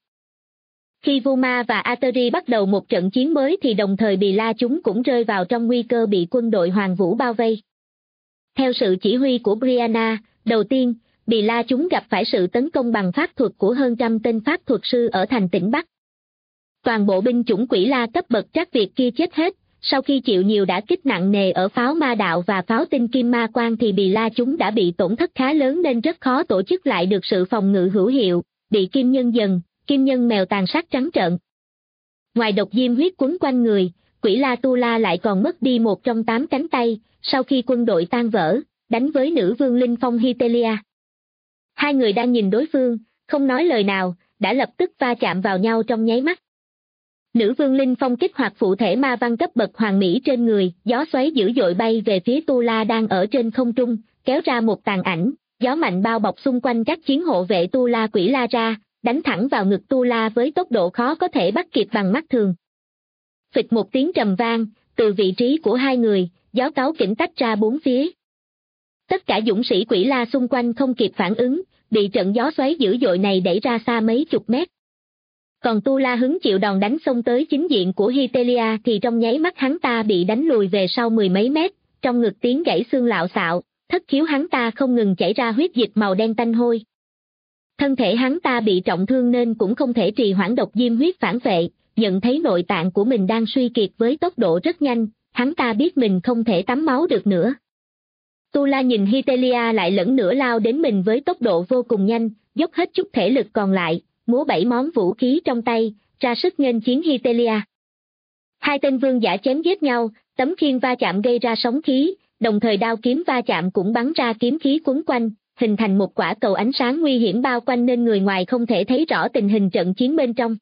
Khi Vu Ma và Ateri bắt đầu một trận chiến mới thì đồng thời Bì La chúng cũng rơi vào trong nguy cơ bị quân đội Hoàng Vũ bao vây. Theo sự chỉ huy của Brianna, đầu tiên, Bì La chúng gặp phải sự tấn công bằng pháp thuật của hơn trăm tên pháp thuật sư ở thành tỉnh Bắc. Toàn bộ binh chủng Quỷ La cấp bậc Trác Việt kia chết hết, sau khi chịu nhiều đả kích nặng nề ở pháo ma đạo và pháo tinh kim ma quang thì Bì La chúng đã bị tổn thất khá lớn nên rất khó tổ chức lại được sự phòng ngự hữu hiệu, bị kim nhân dần, kim nhân mèo tàn sát trắng trợn. Ngoài độc diêm huyết quấn quanh người, Quỷ La Tu La lại còn mất đi một trong 8 cánh tay, sau khi quân đội tan vỡ, đánh với nữ vương Linh Phong Hytelia. Hai người đang nhìn đối phương, không nói lời nào, đã lập tức va chạm vào nhau trong nháy mắt. Nữ vương Linh Phong kích hoạt phụ thể ma văn cấp bậc hoàng mỹ trên người, gió xoáy dữ dội bay về phía Tu La đang ở trên không trung, kéo ra một tàn ảnh, gió mạnh bao bọc xung quanh các chiến hộ vệ Tu La Quỷ La ra, đánh thẳng vào ngực Tu La với tốc độ khó có thể bắt kịp bằng mắt thường. Phịch một tiếng trầm vang, từ vị trí của hai người, gió cáu kỉnh tách ra bốn phía. Tất cả dũng sĩ Quỷ La xung quanh không kịp phản ứng, bị trận gió xoáy dữ dội này đẩy ra xa mấy chục mét. Còn Tu La hứng chịu đòn đánh xông tới chính diện của Hytelia thì trong nháy mắt hắn ta bị đánh lùi về sau mười mấy mét, trong ngực tiếng gãy xương lạo xạo, thất khiếu hắn ta không ngừng chảy ra huyết dịch màu đen tanh hôi. Thân thể hắn ta bị trọng thương nên cũng không thể trì hoãn độc diêm huyết phản vệ, nhận thấy nội tạng của mình đang suy kiệt với tốc độ rất nhanh, hắn ta biết mình không thể tắm máu được nữa. Tu La nhìn Hytelia lại lần nữa lao đến mình với tốc độ vô cùng nhanh, dốc hết chút thể lực còn lại, múa 7 món vũ khí trong tay, ra sức nghênh chiến Hytelia. Hai tên vương giả chém giết nhau, tấm khiên va chạm gây ra sóng khí, đồng thời đao kiếm va chạm cũng bắn ra kiếm khí quấn quanh, hình thành một quả cầu ánh sáng nguy hiểm bao quanh nên người ngoài không thể thấy rõ tình hình trận chiến bên trong.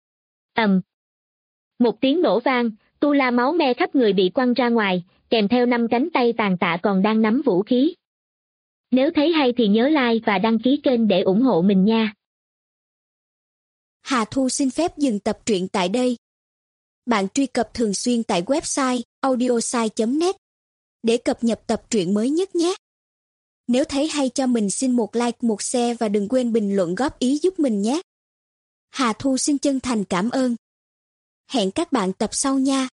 Một tiếng nổ vang, Tu La máu me khắp người bị quăng ra ngoài, kèm theo 5 cánh tay tàn tạ còn đang nắm vũ khí. Nếu thấy hay thì nhớ like và đăng ký kênh để ủng hộ mình nha. Hà Thu xin phép dừng tập truyện tại đây. Bạn truy cập thường xuyên tại website audiosai.net để cập nhật tập truyện mới nhất nhé. Nếu thấy hay cho mình xin một like, một share và đừng quên bình luận góp ý giúp mình nhé. Hà Thu xin chân thành cảm ơn. Hẹn các bạn tập sau nha.